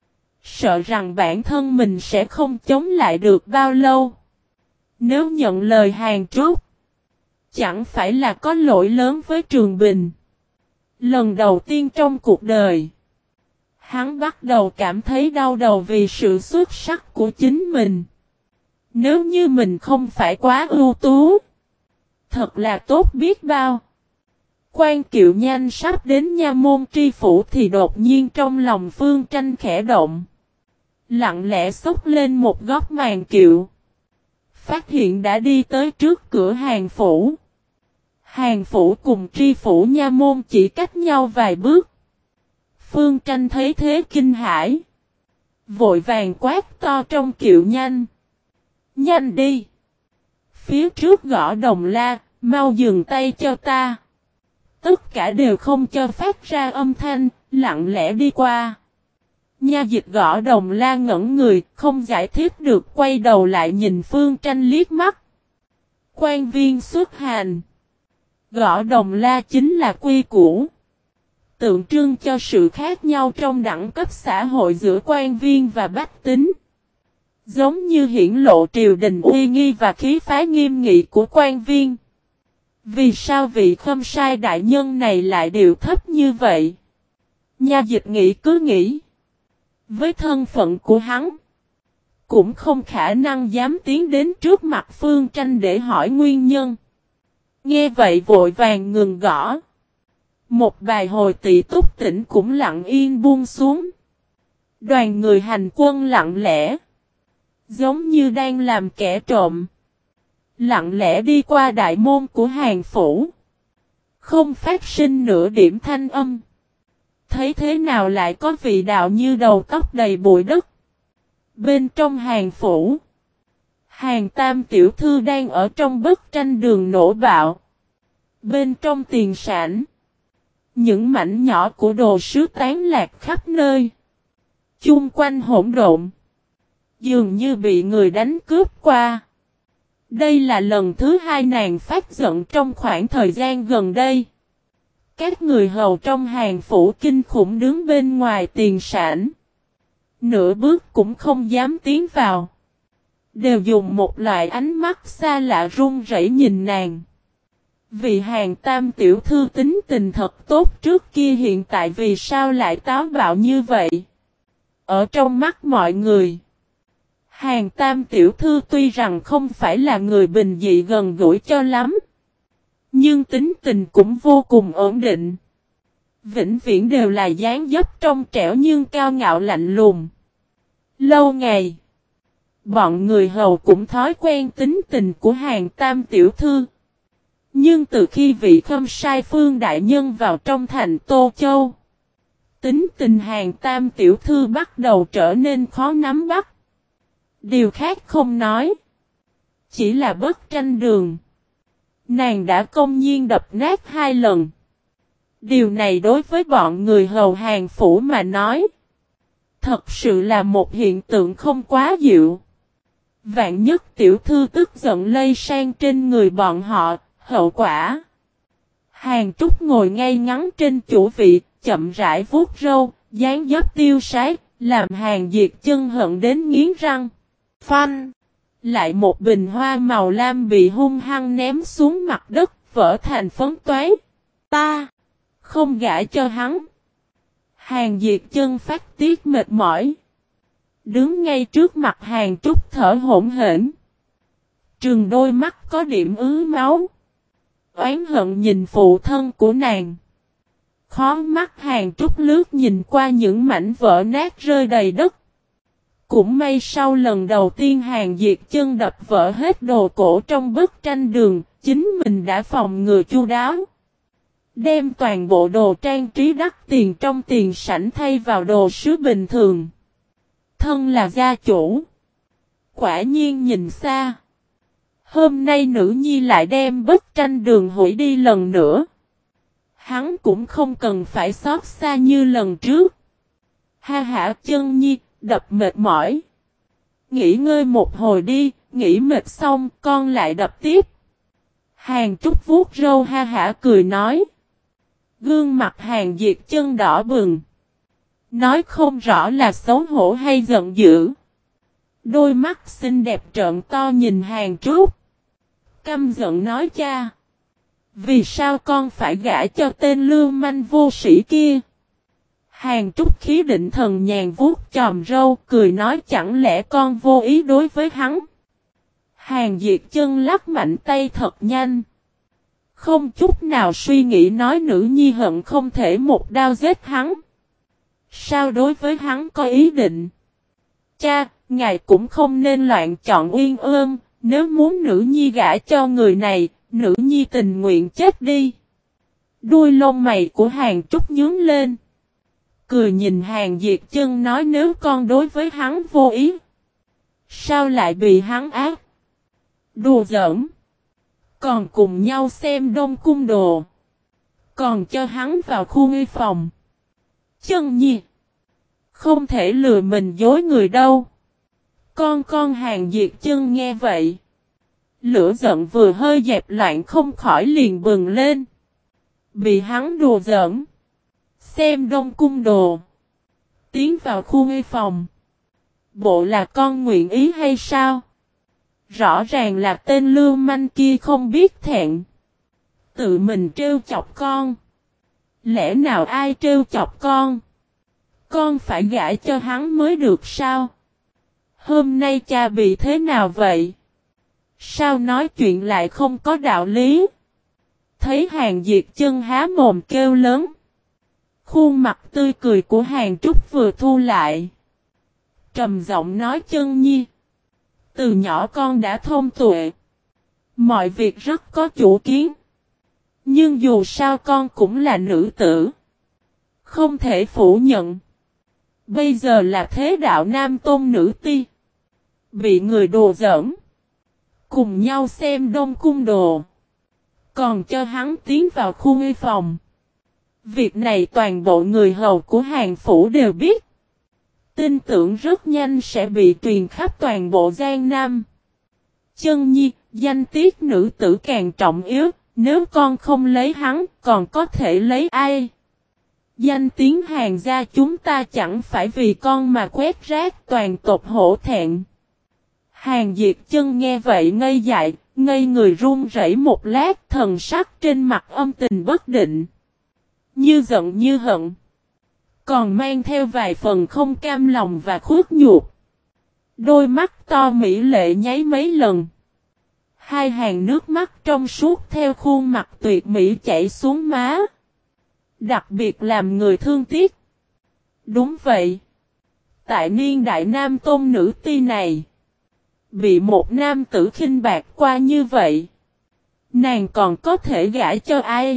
Sợ rằng bản thân mình sẽ không chống lại được bao lâu. Nếu nhận lời Hàn Trúc. Chẳng phải là có lỗi lớn với Trường Bình. Lần đầu tiên trong cuộc đời. Hắn bắt đầu cảm thấy đau đầu vì sự xuất sắc của chính mình. Nếu như mình không phải quá ưu tú. Thật là tốt biết bao. Quan kiệu nhanh sắp đến nha môn tri phủ thì đột nhiên trong lòng Phương Tranh khẽ động. Lặng lẽ xốc lên một góc màn kiệu. Phát hiện đã đi tới trước cửa Hàn phủ. Hàn phủ cùng tri phủ nha môn chỉ cách nhau vài bước. Phương Tranh thấy thế kinh hãi. Vội vàng quát to trong kiệu nhanh. Nhanh đi. Phía trước gõ đồng la, mau dừng tay cho ta. Tất cả đều không cho phát ra âm thanh, lặng lẽ đi qua. Nha dịch gõ đồng la ngẩn người, không giải thích được quay đầu lại nhìn Phương Tranh liếc mắt. Quan viên xuất hành. Gõ đồng la chính là quy củ. Tượng trưng cho sự khác nhau trong đẳng cấp xã hội giữa quan viên và bách tính. Giống như hiển lộ triều đình uy nghi và khí phái nghiêm nghị của quan viên. Vì sao vị khâm sai đại nhân này lại điệu thấp như vậy? Nha dịch nghĩ cứ nghĩ. Với thân phận của hắn, cũng không khả năng dám tiến đến trước mặt Phương Tranh để hỏi nguyên nhân. Nghe vậy vội vàng ngừng gõ. Một bài hồi tị túc tỉnh cũng lặng yên buông xuống. Đoàn người hành quân lặng lẽ. Giống như đang làm kẻ trộm. Lặng lẽ đi qua đại môn của Hàn phủ. Không phát sinh nửa điểm thanh âm. Thấy thế nào lại có vị đạo như đầu tóc đầy bụi đất. Bên trong Hàn phủ. Hàn tam tiểu thư đang ở trong bức tranh đường nổ bạo. Bên trong tiền sảnh. Những mảnh nhỏ của đồ sứ tán lạc khắp nơi. Chung quanh hỗn độn. Dường như bị người đánh cướp qua. Đây là lần thứ 2 nàng phát giận trong khoảng thời gian gần đây. Các người hầu trong Hàn phủ kinh khủng đứng bên ngoài tiền sảnh. Nửa bước cũng không dám tiến vào. Đều dùng một loại ánh mắt xa lạ run rẩy nhìn nàng. Vì Hàn tam tiểu thư tính tình thật tốt trước kia hiện tại vì sao lại táo bạo như vậy? Ở trong mắt mọi người. Hàn tam tiểu thư tuy rằng không phải là người bình dị gần gũi cho lắm. Nhưng tính tình cũng vô cùng ổn định. Vĩnh viễn đều là dáng dấp trong trẻo nhưng cao ngạo lạnh lùng. Lâu ngày. Bọn người hầu cũng thói quen tính tình của Hàn tam tiểu thư. Nhưng từ khi vị khâm sai Phương đại nhân vào trong thành Tô Châu. Tính tình Hàn tam tiểu thư bắt đầu trở nên khó nắm bắt. Điều khác không nói. Chỉ là bức tranh đường, nàng đã công nhiên đập nát 2 lần. Điều này đối với bọn người hầu Hàn Phủ mà nói, thật sự là một hiện tượng không quá dịu. Vạn nhất tiểu thư tức giận lây sang trên người bọn họ, hậu quả. Hàn Trúc ngồi ngay ngắn trên chủ vị, chậm rãi vuốt râu, dáng dấp tiêu sái, làm Hàn Diệt Chân hận đến nghiến răng. Phanh! Lại một bình hoa màu lam bị hung hăng ném xuống mặt đất, vỡ thành phấn toái. Ta! Không gả cho hắn. Hàn Diệt Chân phát tiết mệt mỏi. Đứng ngay trước mặt Hàn Trúc thở hổn hển. Trừng đôi mắt có điểm ứ máu. Oán hận nhìn phụ thân của nàng. Khó mắt Hàn Trúc lướt nhìn qua những mảnh vỡ nát rơi đầy đất. Cũng may sau lần đầu tiên Hàn Diệt Chân đập vỡ hết đồ cổ trong bức tranh đường, chính mình đã phòng ngừa chu đáo. Đem toàn bộ đồ trang trí đắt tiền trong tiền sảnh thay vào đồ sứ bình thường. Thân là gia chủ. Quả nhiên nhìn xa. Hôm nay nữ nhi lại đem bức tranh đường hủy đi lần nữa. Hắn cũng không cần phải xót xa như lần trước. Ha hả Chân nhi, đập mệt mỏi. Nghỉ ngơi một hồi đi, nghỉ mệt xong con lại đập tiếp. Hàn Trúc vuốt râu ha hả cười nói. Gương mặt Hàn Diệt Chân đỏ bừng. Nói không rõ là xấu hổ hay giận dữ. Đôi mắt xinh đẹp trợn to nhìn Hàn Trúc. Căm giận nói cha. Vì sao con phải gả cho tên lưu manh vô sĩ kia? Hàn Trúc khí định thần nhàn vuốt chòm râu cười nói chẳng lẽ con vô ý đối với hắn? Hàn Diệt Chân lắc mạnh tay thật nhanh. Không chút nào suy nghĩ nói nữ nhi hận không thể một đao giết hắn. Sao đối với hắn có ý định? Cha, ngài cũng không nên loạn chọn uyên ương, nếu muốn nữ nhi gả cho người này, nữ nhi tình nguyện chết đi. Đuôi lông mày của Hàn Trúc nhướng lên. Cười nhìn Hàn Diệt Chân nói nếu con đối với hắn vô ý. Sao lại bị hắn ác? Đùa giỡn. Còn cùng nhau xem Đông Cung đồ. Còn cho hắn vào khu nghi phòng. Chân nhi. Không thể lừa mình dối người đâu. Con Hàn Diệt Chân nghe vậy. Lửa giận vừa hơi dẹp loạn không khỏi liền bừng lên. Bị hắn đùa giỡn. Xem Đông Cung đồ. Tiến vào khu nghi phòng. Bộ là con nguyện ý hay sao? Rõ ràng là tên lưu manh kia không biết thẹn. Tự mình trêu chọc con. Lẽ nào ai trêu chọc con? Con phải gả cho hắn mới được sao? Hôm nay cha bị thế nào vậy? Sao nói chuyện lại không có đạo lý? Thấy Hàn Diệt Chân há mồm kêu lớn. Khuôn mặt tươi cười của Hàn Trúc vừa thu lại. Trầm giọng nói Chân nhi. Từ nhỏ con đã thông tuệ. Mọi việc rất có chủ kiến. Nhưng dù sao con cũng là nữ tử. Không thể phủ nhận. Bây giờ là thế đạo nam tôn nữ ti. Bị người đùa giỡn. Cùng nhau xem Đông Cung đồ. Còn cho hắn tiến vào khu nghi phòng. Việc này toàn bộ người hầu của Hàn Phủ đều biết. Tin tưởng rất nhanh sẽ bị truyền khắp toàn bộ Giang Nam. Chân nhi, danh tiết nữ tử càng trọng yếu. Nếu con không lấy hắn, còn có thể lấy ai? Danh tiếng Hàn gia chúng ta chẳng phải vì con mà quét rác toàn tộc hổ thẹn. Hàn Diệt Chân nghe vậy ngây dại, ngây người run rẩy một lát, thần sắc trên mặt âm tình bất định. Như giận như hận. Còn mang theo vài phần không cam lòng và khuất nhục. Đôi mắt to mỹ lệ nháy mấy lần. Hai hàng nước mắt trong suốt theo khuôn mặt tuyệt mỹ chảy xuống má. Đặc biệt làm người thương tiếc. Đúng vậy. Tại niên đại nam tôn nữ ti này. Bị một nam tử khinh bạc qua như vậy. Nàng còn có thể gả cho ai?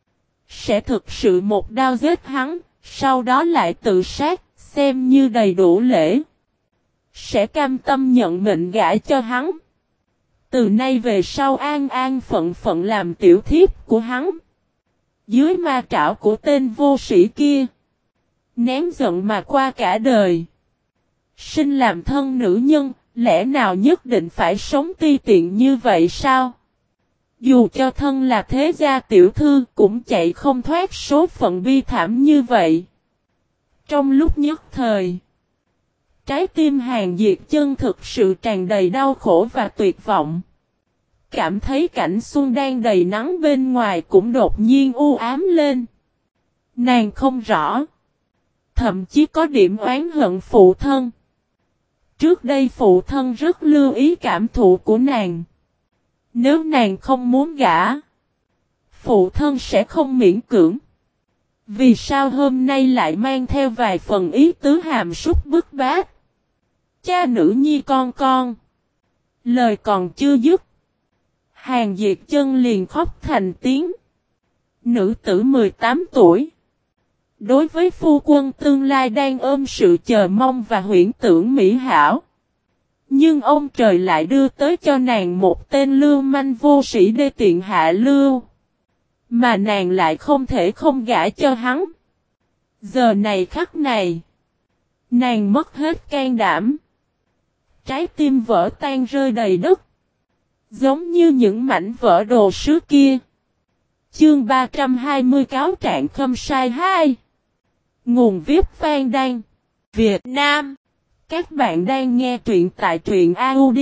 Sẽ thực sự một đao giết hắn. Sau đó lại tự sát. Xem như đầy đủ lễ. Sẽ cam tâm nhận mệnh gả cho hắn. Từ nay về sau an an phận phận làm tiểu thiếp của hắn. Dưới ma trảo của tên vô sĩ kia. Nén giận mà qua cả đời. Sinh làm thân nữ nhân, lẽ nào nhất định phải sống ti tiện như vậy sao? Dù cho thân là thế gia tiểu thư cũng chạy không thoát số phận bi thảm như vậy. Trong lúc nhất thời, trái tim Hàn Diệt Chân thực sự tràn đầy đau khổ và tuyệt vọng. Cảm thấy cảnh xuân đang đầy nắng bên ngoài cũng đột nhiên u ám lên. Nàng không rõ. Thậm chí có điểm oán hận phụ thân. Trước đây phụ thân rất lưu ý cảm thụ của nàng. Nếu nàng không muốn gả, phụ thân sẽ không miễn cưỡng. Vì sao hôm nay lại mang theo vài phần ý tứ hàm súc bức bát? Cha nữ nhi con. Lời còn chưa dứt. Hàn Diệt Chân liền khóc thành tiếng. Nữ tử 18 tuổi. Đối với phu quân tương lai đang ôm sự chờ mong và huyễn tưởng mỹ hảo. Nhưng ông trời lại đưa tới cho nàng một tên lưu manh vô sĩ đê tiện hạ lưu. Mà nàng lại không thể không gả cho hắn. Giờ này khắc này. Nàng mất hết can đảm. Trái tim vỡ tan rơi đầy đất. Giống như những mảnh vỡ đồ sứ kia. Chương 320 cáo trạng Khâm Sai 2. Nguồn viết Phan Đăng, Việt Nam. Các bạn đang nghe truyện tại truyện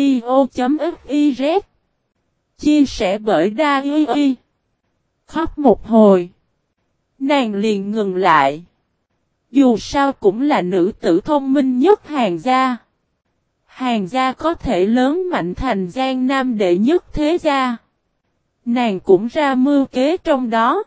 audio.fiz. Chia sẻ bởi Dai. Khóc một hồi. Nàng liền ngừng lại. Dù sao cũng là nữ tử thông minh nhất Hàn gia. Hàn gia có thể lớn mạnh thành Giang Nam đệ nhất thế gia. Nàng cũng ra mưu kế trong đó.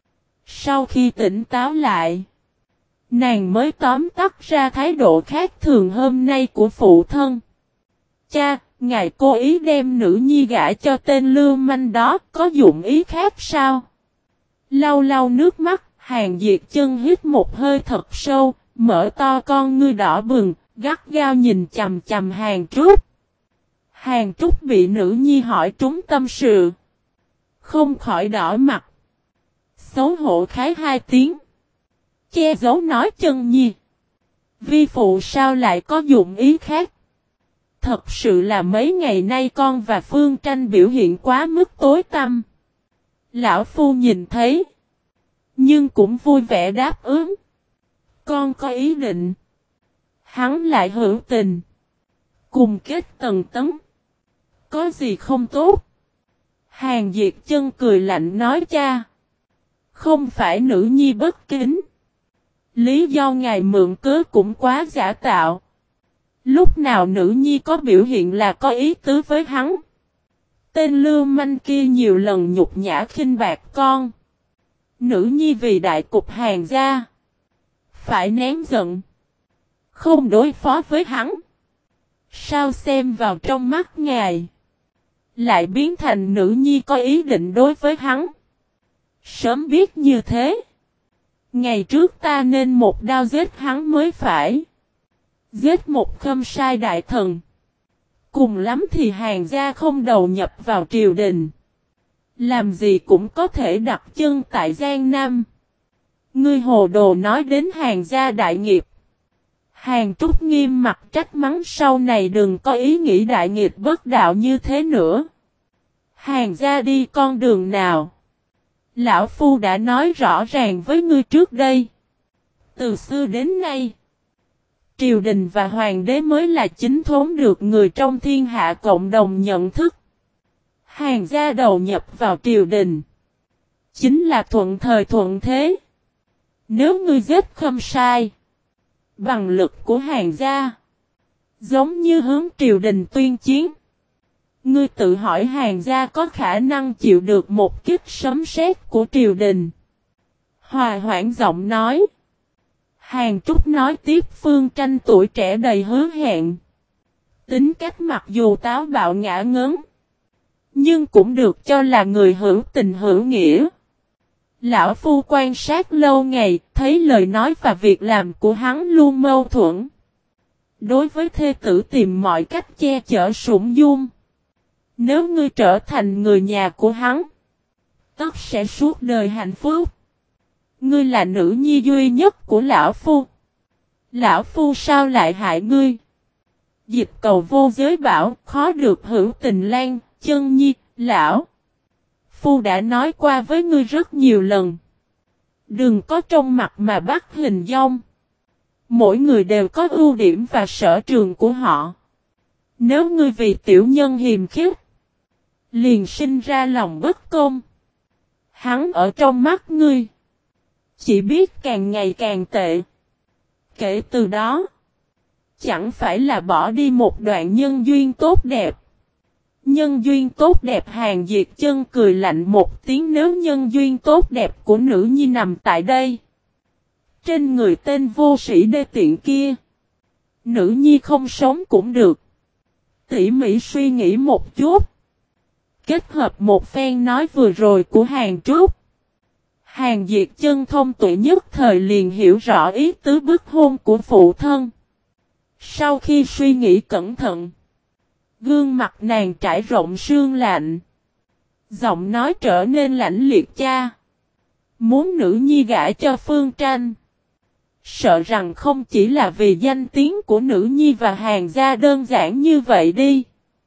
Sau khi tỉnh táo lại, nàng mới tóm tắt ra thái độ khác thường hôm nay của phụ thân. Cha, ngài cố ý đem nữ nhi gả cho tên lưu manh đó, có dụng ý khác sao? Lau lau nước mắt, Hàn Diệt Chân hít một hơi thật sâu, mở to con ngươi đỏ bừng, gắt gao nhìn chằm chằm Hàn Trúc. Hàn Trúc bị nữ nhi hỏi trúng tâm sự. Không khỏi đỏ mặt. Xấu hổ khái hai tiếng. Che giấu nói Chân nhi. Vi phụ sao lại có dụng ý khác? Thật sự là mấy ngày nay con và Phương Tranh biểu hiện quá mức tối tăm. Lão phu nhìn thấy. Nhưng cũng vui vẻ đáp ứng. Con có ý định. Hắn lại hữu tình. Cùng kết tầng tấn. Có gì không tốt? Hàn Diệt Chân cười lạnh nói cha. Không phải nữ nhi bất kính. Lý do ngài mượn cớ cũng quá giả tạo. Lúc nào nữ nhi có biểu hiện là có ý tứ với hắn. Tên lưu manh kia nhiều lần nhục nhã khinh bạc con. Nữ nhi vì đại cục Hàn gia. Phải nén giận. Không đối phó với hắn. Sao xem vào trong mắt ngài. Lại biến thành nữ nhi có ý định đối với hắn. Sớm biết như thế. Ngày trước ta nên một đao giết hắn mới phải. Giết một Khâm Sai đại thần. Cùng lắm thì Hàn gia không đầu nhập vào triều đình. Làm gì cũng có thể đặt chân tại Giang Nam. Ngươi hồ đồ nói đến Hàn gia đại nghiệp. Hàn Trúc nghiêm mặt trách mắng sau này đừng có ý nghĩ đại nghịch bất đạo như thế nữa. Hàn gia đi con đường nào? Lão Phu đã nói rõ ràng với ngươi trước đây. Từ xưa đến nay, triều đình và hoàng đế mới là chính thống được người trong thiên hạ cộng đồng nhận thức. Hàn gia đầu nhập vào triều đình, chính là thuận thời thuận thế. Nếu ngươi giết Khâm Sai, bằng lực của Hàn gia, giống như hướng triều đình tuyên chiến. Ngươi tự hỏi Hàn gia có khả năng chịu được một kích sấm sét của triều đình. Hòa hoãn giọng nói. Hàn Trúc nói tiếp Phương Tranh tuổi trẻ đầy hứa hẹn. Tính cách mặc dù táo bạo ngã ngớn. Nhưng cũng được cho là người hữu tình hữu nghĩa. Lão Phu quan sát lâu ngày, thấy lời nói và việc làm của hắn luôn mâu thuẫn. Đối với thê tử tìm mọi cách che chở sủng dung. Nếu ngươi trở thành người nhà của hắn, tất sẽ suốt đời hạnh phúc. Ngươi là nữ nhi duy nhất của lão phu. Lão phu sao lại hại ngươi? Dịch Cầu vô giới bảo, khó được hữu tình lan, chân nhi, lão phu đã nói qua với ngươi rất nhiều lần. Đừng có trong mặt mà bắt hình dong. Mỗi người đều có ưu điểm và sở trường của họ. Nếu ngươi vì tiểu nhân hiềm khích, liền sinh ra lòng bất công, hắn ở trong mắt ngươi chỉ biết càng ngày càng tệ. Kể từ đó, chẳng phải là bỏ đi một đoạn nhân duyên tốt đẹp. Nhân duyên tốt đẹp? Hàn Diệt Chân cười lạnh một tiếng. Nếu nhân duyên tốt đẹp của nữ nhi nằm tại đây, trên người tên vô sĩ đê tiện kia, nữ nhi không sống cũng được. Tỉ mỉ suy nghĩ một chút, kết hợp một phen nói vừa rồi của Hàn Trúc, Hàn Diệt Chân thông tuệ nhất thời liền hiểu rõ ý tứ bức hôn của phụ thân. Sau khi suy nghĩ cẩn thận, gương mặt nàng trải rộng sương lạnh, giọng nói trở nên lãnh liệt. Cha muốn nữ nhi gả cho Phương Tranh, sợ rằng không chỉ là vì danh tiếng của nữ nhi và Hàn gia đơn giản như vậy đi.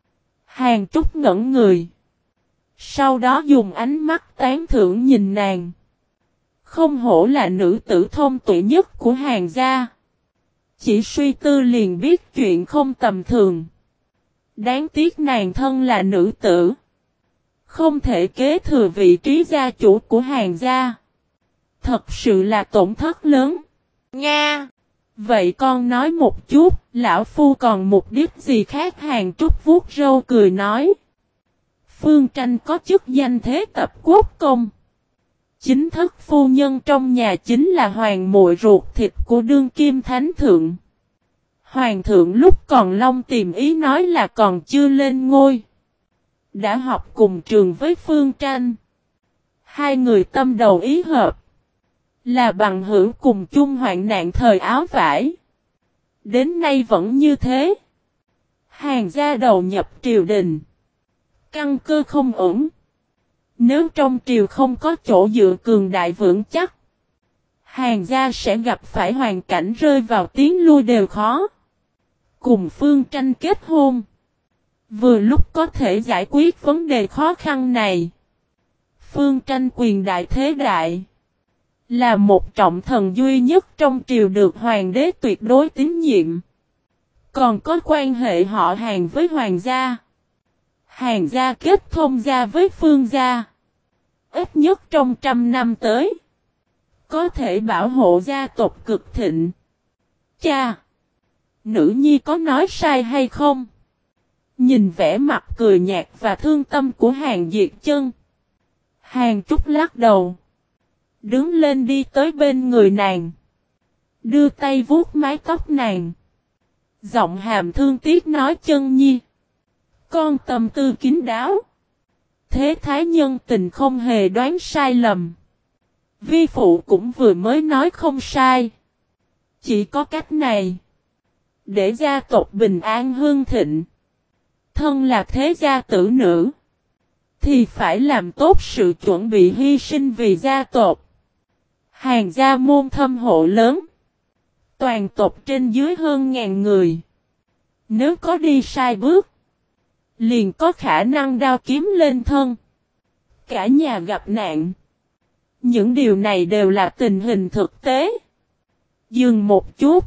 Hàn Trúc ngẩn người, sau đó dùng ánh mắt tán thưởng nhìn nàng. Không hổ là nữ tử thông tuệ nhất của Hàn gia. Chỉ suy tư liền biết chuyện không tầm thường. Đáng tiếc nàng thân là nữ tử, không thể kế thừa vị trí gia chủ của Hàn gia. Thật sự là tổn thất lớn. Nga! Vậy con nói một chút, lão phu còn mục đích gì khác? Hàn Trúc vuốt râu cười nói. Phương Tranh có chức danh thế tập quốc công. Chính thức phu nhân trong nhà chính là hoàng muội ruột thịt của đương kim thánh thượng. Hoàng thượng lúc còn long tìm ý nói là còn chưa lên ngôi, đã học cùng trường với Phương Tranh. Hai người tâm đầu ý hợp, là bằng hữu cùng chung hoạn nạn thời áo vải. Đến nay vẫn như thế. Hàn gia đầu nhập triều đình, căn cơ không ổn. Nếu trong triều không có chỗ dựa cường đại vững chắc, Hàn gia sẽ gặp phải hoàn cảnh rơi vào tiến lui đều khó. Cùng Phương Tranh kết hôn, vừa lúc có thể giải quyết vấn đề khó khăn này. Phương Tranh quyền đại thế đại, là một trọng thần duy nhất trong triều được hoàng đế tuyệt đối tín nhiệm. Còn có quan hệ họ Hàn với hoàng gia. Hàn gia kết thông gia với Phương gia. Ít nhất trong 100 năm tới, có thể bảo hộ gia tộc cực thịnh. Cha! Nữ nhi có nói sai hay không? Nhìn vẻ mặt cười nhạt và thương tâm của Hàn Diệt Chân, Hàn Trúc lắc đầu, đứng lên đi tới bên người nàng, đưa tay vuốt mái tóc nàng. Giọng hàm thương tiếc nói. Chân nhi, con tâm tư kín đáo, thế thái nhân tình không hề đoán sai lầm. Vi phụ cũng vừa mới nói không sai. Chỉ có cách này, để gia tộc bình an hương thịnh. Thân là thế gia tử nữ, thì phải làm tốt sự chuẩn bị hy sinh vì gia tộc. Hàn gia môn thâm hộ lớn, toàn tộc trên dưới hơn 1000 người. Nếu có đi sai bước, liền có khả năng đao kiếm lên thân, cả nhà gặp nạn. Những điều này đều là tình hình thực tế. Dừng một chút,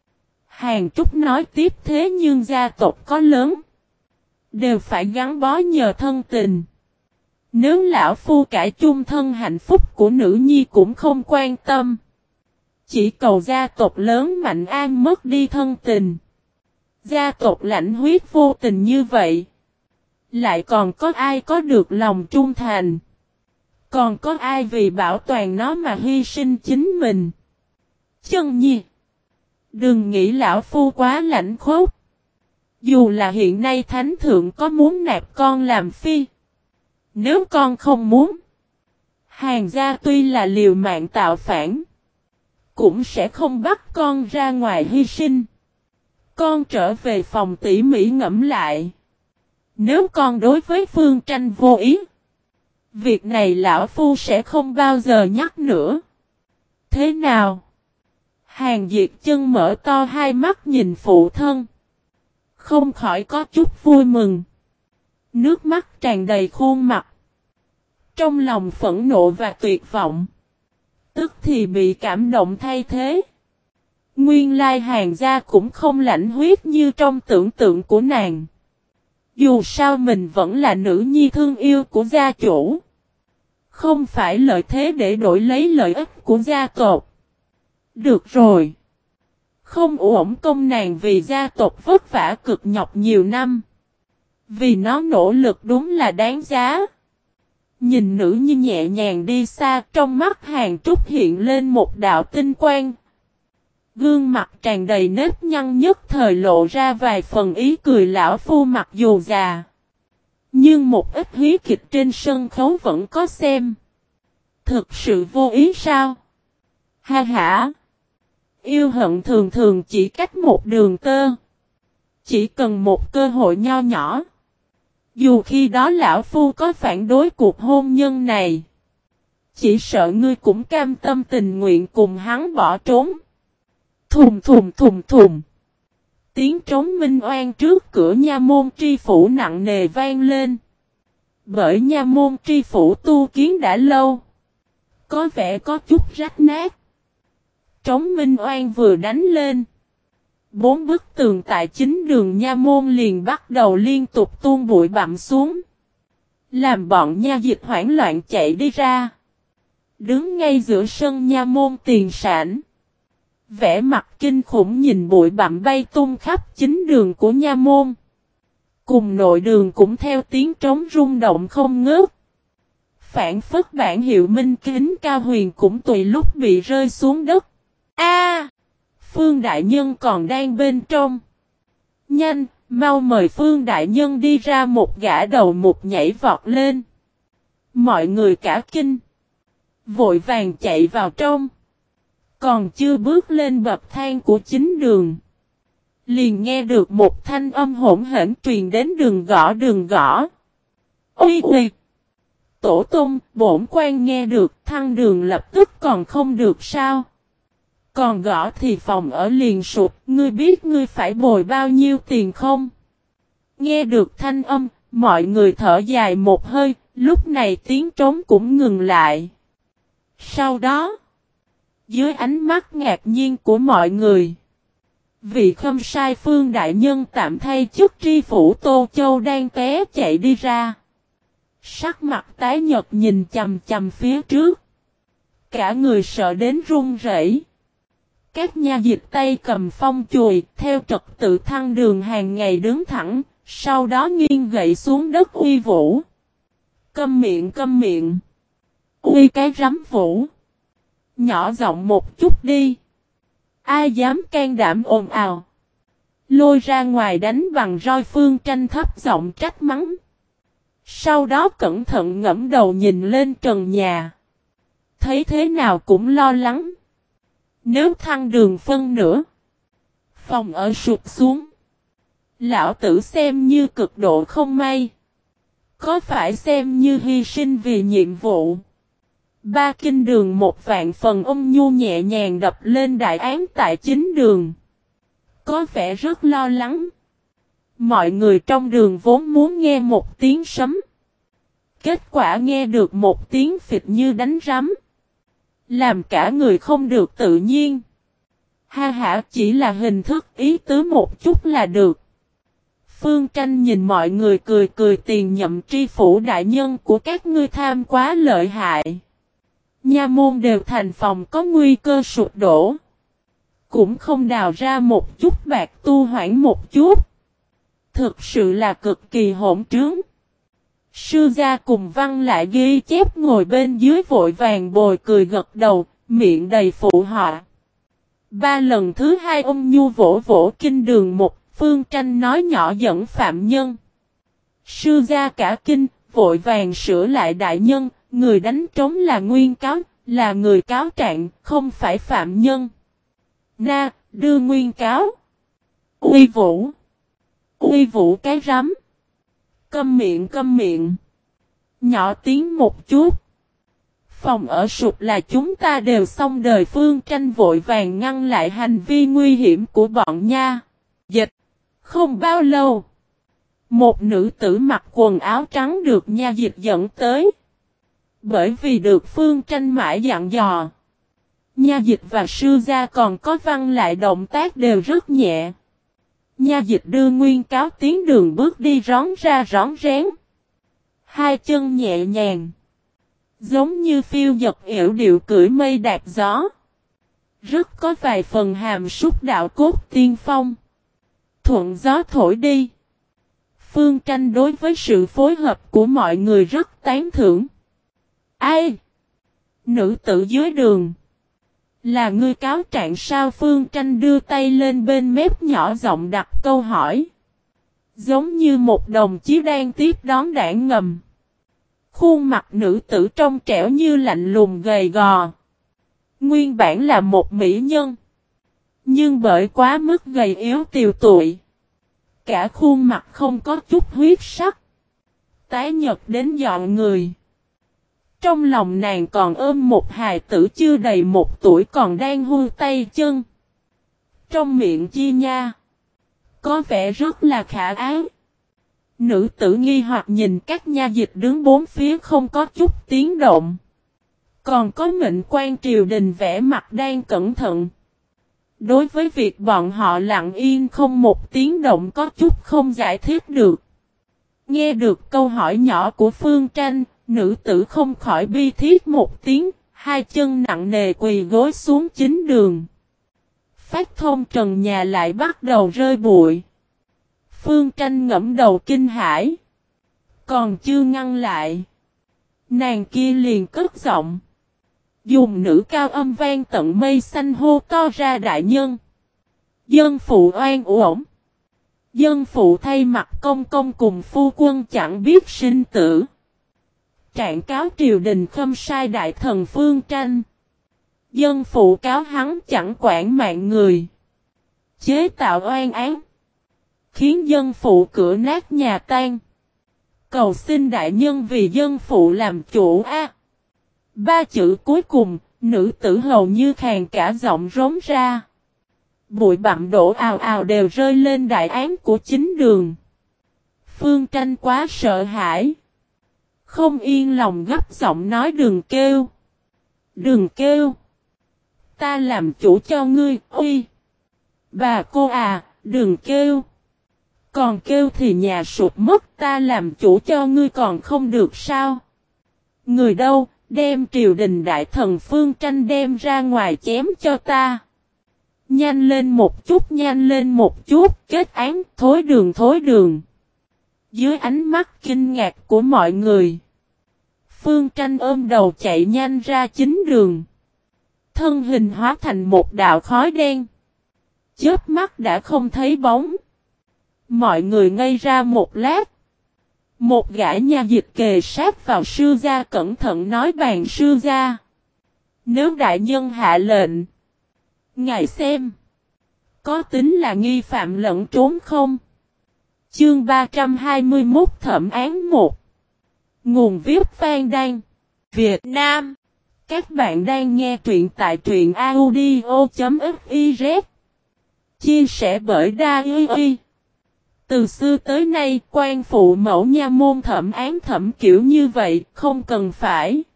Hàn Trúc nói tiếp. Thế nhưng gia tộc có lớn, đều phải gắn bó nhờ thân tình. Nếu lão phu cải chung thân hạnh phúc của nữ nhi cũng không quan tâm, chỉ cầu gia tộc lớn mạnh an mất đi thân tình. Gia tộc lãnh huyết vô tình như vậy, lại còn có ai có được lòng trung thành? Còn có ai vì bảo toàn nó mà hy sinh chính mình? Chân nhi, đừng nghĩ lão phu quá lãnh khốc. Dù là hiện nay thánh thượng có muốn nạp con làm phi, nếu con không muốn, Hàn gia tuy là liều mạng tạo phản, cũng sẽ không bắt con ra ngoài hy sinh. Con trở về phòng tỉ mỉ ngẫm lại, Nếu con đối với Phương Tranh vô ý, việc này lão phu sẽ không bao giờ nhắc nữa. Thế nào? Hàng Diệt Chân mở to hai mắt nhìn phụ thân. Không khỏi có chút vui mừng. Nước mắt tràn đầy khuôn mặt. Trong lòng phẫn nộ và tuyệt vọng. Tức thì bị cảm động thay thế. Nguyên lai Hàng gia cũng không lãnh huyết như trong tưởng tượng của nàng. Dù sao mình vẫn là nữ nhi thương yêu của gia chủ. Không phải lợi thế để đổi lấy lợi ích của gia tộc. Được rồi. Không uổng công nàng vì gia tộc vất vả cực nhọc nhiều năm. Vì nó nỗ lực đúng là đáng giá. Nhìn nữ nhi nhẹ nhàng đi xa, trong mắt Hàng Trúc hiện lên một đạo tinh quang. Gương mặt tràn đầy nếp nhăn nhất thời lộ ra vài phần ý cười lão phu mặc dù già. Nhưng một ít hí kịch trên sân khấu vẫn có xem. Thực sự vô ý sao? Ha ha! Yêu hận thường thường chỉ cách một đường tơ. Chỉ cần một cơ hội nho nhỏ. Dù khi đó lão phu có phản đối cuộc hôn nhân này. Chỉ sợ ngươi cũng cam tâm tình nguyện cùng hắn bỏ trốn. Thùng thùng thùng thùng. Tiếng trống minh oan trước cửa nha môn tri phủ nặng nề vang lên. Bởi nha môn tri phủ tu kiến đã lâu. Có vẻ có chút rách nát. Trống minh oan vừa đánh lên. 4 bức tường tại chính đường nha môn liền bắt đầu liên tục tuôn bụi bặm xuống. Làm bọn nha dịch hoảng loạn chạy đi ra. Đứng ngay giữa sân nha môn tiền sản. Vẻ mặt kinh khủng nhìn bụi bặm bay tung khắp chính đường của nha môn. Cùng nội đường cũng theo tiếng trống rung động không ngớt. Phản phất bản hiệu minh kính cao huyền cũng tùy lúc bị rơi xuống đất. A! Phương Đại Nhân còn đang bên trong. Nhanh, mau mời Phương Đại Nhân đi ra, một gã đầu một nhảy vọt lên. Mọi người cả kinh. Vội vàng chạy vào trong. Còn chưa bước lên bậc thang của chính đường. Liền nghe được một thanh âm hỗn hển truyền đến, đừng gõ đừng gõ. Ôi ôi! Tổ tông, bổn quan nghe được, thăng đường lập tức còn không được sao? Còn gõ thì phòng ở liền sụp, ngươi biết ngươi phải bồi bao nhiêu tiền không? Nghe được thanh âm, mọi người thở dài một hơi, lúc này tiếng trống cũng ngừng lại. Sau đó, dưới ánh mắt ngạc nhiên của mọi người, vị khâm sai Phương Đại Nhân tạm thay chức tri phủ Tô Châu đang té chạy đi ra. Sắc mặt tái nhợt nhìn chằm chằm phía trước. Cả người sợ đến run rẩy. Các nha dịch tay cầm phong chùy, theo trật tự thăng đường hàng ngày đứng thẳng, sau đó nghiêng gậy xuống đất uy vũ. Câm miệng câm miệng. Uy cái rắm vũ. Nhỏ giọng một chút đi. Ai dám can đảm ồn ào. Lôi ra ngoài đánh bằng roi. Phương Tranh thấp giọng trách mắng. Sau đó cẩn thận ngẫm đầu nhìn lên trần nhà. Thấy thế nào cũng lo lắng. Nếu thăng đường phân nữa, phòng ở sụp xuống, lão tử xem như cực độ không may. Có phải xem như hy sinh vì nhiệm vụ. Ba kinh đường một vạn phần ôn nhu nhẹ nhàng đập lên đại án tại chính đường. Có vẻ rất lo lắng. Mọi người trong đường vốn muốn nghe một tiếng sấm. Kết quả nghe được một tiếng phịch như đánh rắm. Làm cả người không được tự nhiên. Ha ha, chỉ là hình thức ý tứ một chút là được. Phương Tranh nhìn mọi người cười cười, tiền nhậm tri phủ đại nhân của các ngươi tham quá lợi hại. Nha môn đều thành phòng có nguy cơ sụp đổ. Cũng không đào ra một chút bạc tu hoãn một chút. Thực sự là cực kỳ hỗn trướng. Sư gia cùng Văn lại ghi chép ngồi bên dưới vội vàng bồi cười gật đầu, miệng đầy phụ họa. Ba lần thứ hai ông nhu vỗ vỗ kinh đường một, Phương Tranh nói nhỏ dẫn phạm nhân. Sư gia cả kinh, vội vàng sửa lại đại nhân, người đánh trống là nguyên cáo, là người cáo trạng, không phải phạm nhân. Na, đưa nguyên cáo. Uy vũ. Uy vũ cái rắm. Câm miệng câm miệng. Nhỏ tiếng một chút. Phòng ở sụp là chúng ta đều xong đời. Phương Tranh vội vàng ngăn lại hành vi nguy hiểm của bọn nha dịch. Không bao lâu. Một nữ tử mặc quần áo trắng được nha dịch dẫn tới. Bởi vì được Phương Tranh mãi dặn dò. Nha dịch và sư gia còn có văn lại động tác đều rất nhẹ. Nha dịch đưa nguyên cáo tiến đường bước đi rón ra rón rén. Hai chân nhẹ nhàng. Giống như phiêu dật yểu điệu cưỡi mây đạp gió. Rất có vài phần hàm súc đạo cốt tiên phong. Thuận gió thổi đi. Phương Tranh đối với sự phối hợp của mọi người rất tán thưởng. Ai? Nữ tử dưới đường. Là ngươi cáo trạng sao? Phương Tranh đưa tay lên bên mép nhỏ giọng đặt câu hỏi. Giống như một đồng chí đang tiếp đón đảng ngầm. Khuôn mặt nữ tử trong trẻo như lạnh lùng gầy gò. Nguyên bản là một mỹ nhân. Nhưng bởi quá mức gầy yếu tiều tụy. Cả khuôn mặt không có chút huyết sắc. Tái nhợt đến dọn người. Trong lòng nàng còn ôm một hài tử chưa đầy 1 tuổi còn đang hu tay chân. Trong miệng chi nha. Có vẻ rất là khả ái. Nữ tử nghi hoặc nhìn các nha dịch đứng bốn phía không có chút tiếng động. Còn có mệnh quan triều đình vẽ mặt đang cẩn thận. Đối với việc bọn họ lặng yên không một tiếng động có chút không giải thích được. Nghe được câu hỏi nhỏ của Phương Tranh, nữ tử không khỏi bi thiết một tiếng, hai chân nặng nề quỳ gối xuống chính đường. Phát thông trần nhà lại bắt đầu rơi bụi. Phương Tranh ngẫm đầu kinh hãi. Còn chưa ngăn lại. Nàng kia liền cất giọng. Dùng nữ cao âm vang tận mây xanh hô to ra đại nhân. Dân phụ oan uổng. Dân phụ thay mặt công công cùng phu quân chẳng biết sinh tử. Trạng cáo triều đình khâm sai đại thần Phương Tranh. Dân phụ cáo hắn chẳng quản mạng người. Chế tạo oan án. Khiến dân phụ cửa nát nhà tan. Cầu xin đại nhân vì dân phụ làm chủ a. 3 chữ cuối cùng, nữ tử hầu như khàn cả giọng rống ra. Bụi bặm đổ ào ào đều rơi lên đại án của chính đường. Phương Tranh quá sợ hãi. Không yên lòng gấp giọng nói đừng kêu. Đừng kêu. Ta làm chủ cho ngươi, uy. Bà cô à, đừng kêu. Còn kêu thì nhà sụp mất, ta làm chủ cho ngươi còn không được sao? Người đâu, đem triều đình đại thần Phương Tranh đem ra ngoài chém cho ta. Nhanh lên một chút, nhanh lên một chút, kết án, thối đường thối đường. Dưới ánh mắt kinh ngạc của mọi người. Phương Tranh ôm đầu chạy nhanh ra chính đường. Thân hình hóa thành một đạo khói đen. Chớp mắt đã không thấy bóng. Mọi người ngây ra một lát. Một gã nha dịch kề sát vào sư gia cẩn thận nói bàn sư gia. Nếu đại nhân hạ lệnh. Ngài xem. Có tính là nghi phạm lẫn trốn không? Chương 321 thẩm án 1. Nguồn viết Phan Đan. Việt Nam. Các bạn đang nghe truyện tại truyện audio.fiz. Chia sẻ bởi Đa-i. Từ xưa tới nay, quan phụ mẫu nha môn thẩm án thẩm kiểu như vậy, không cần phải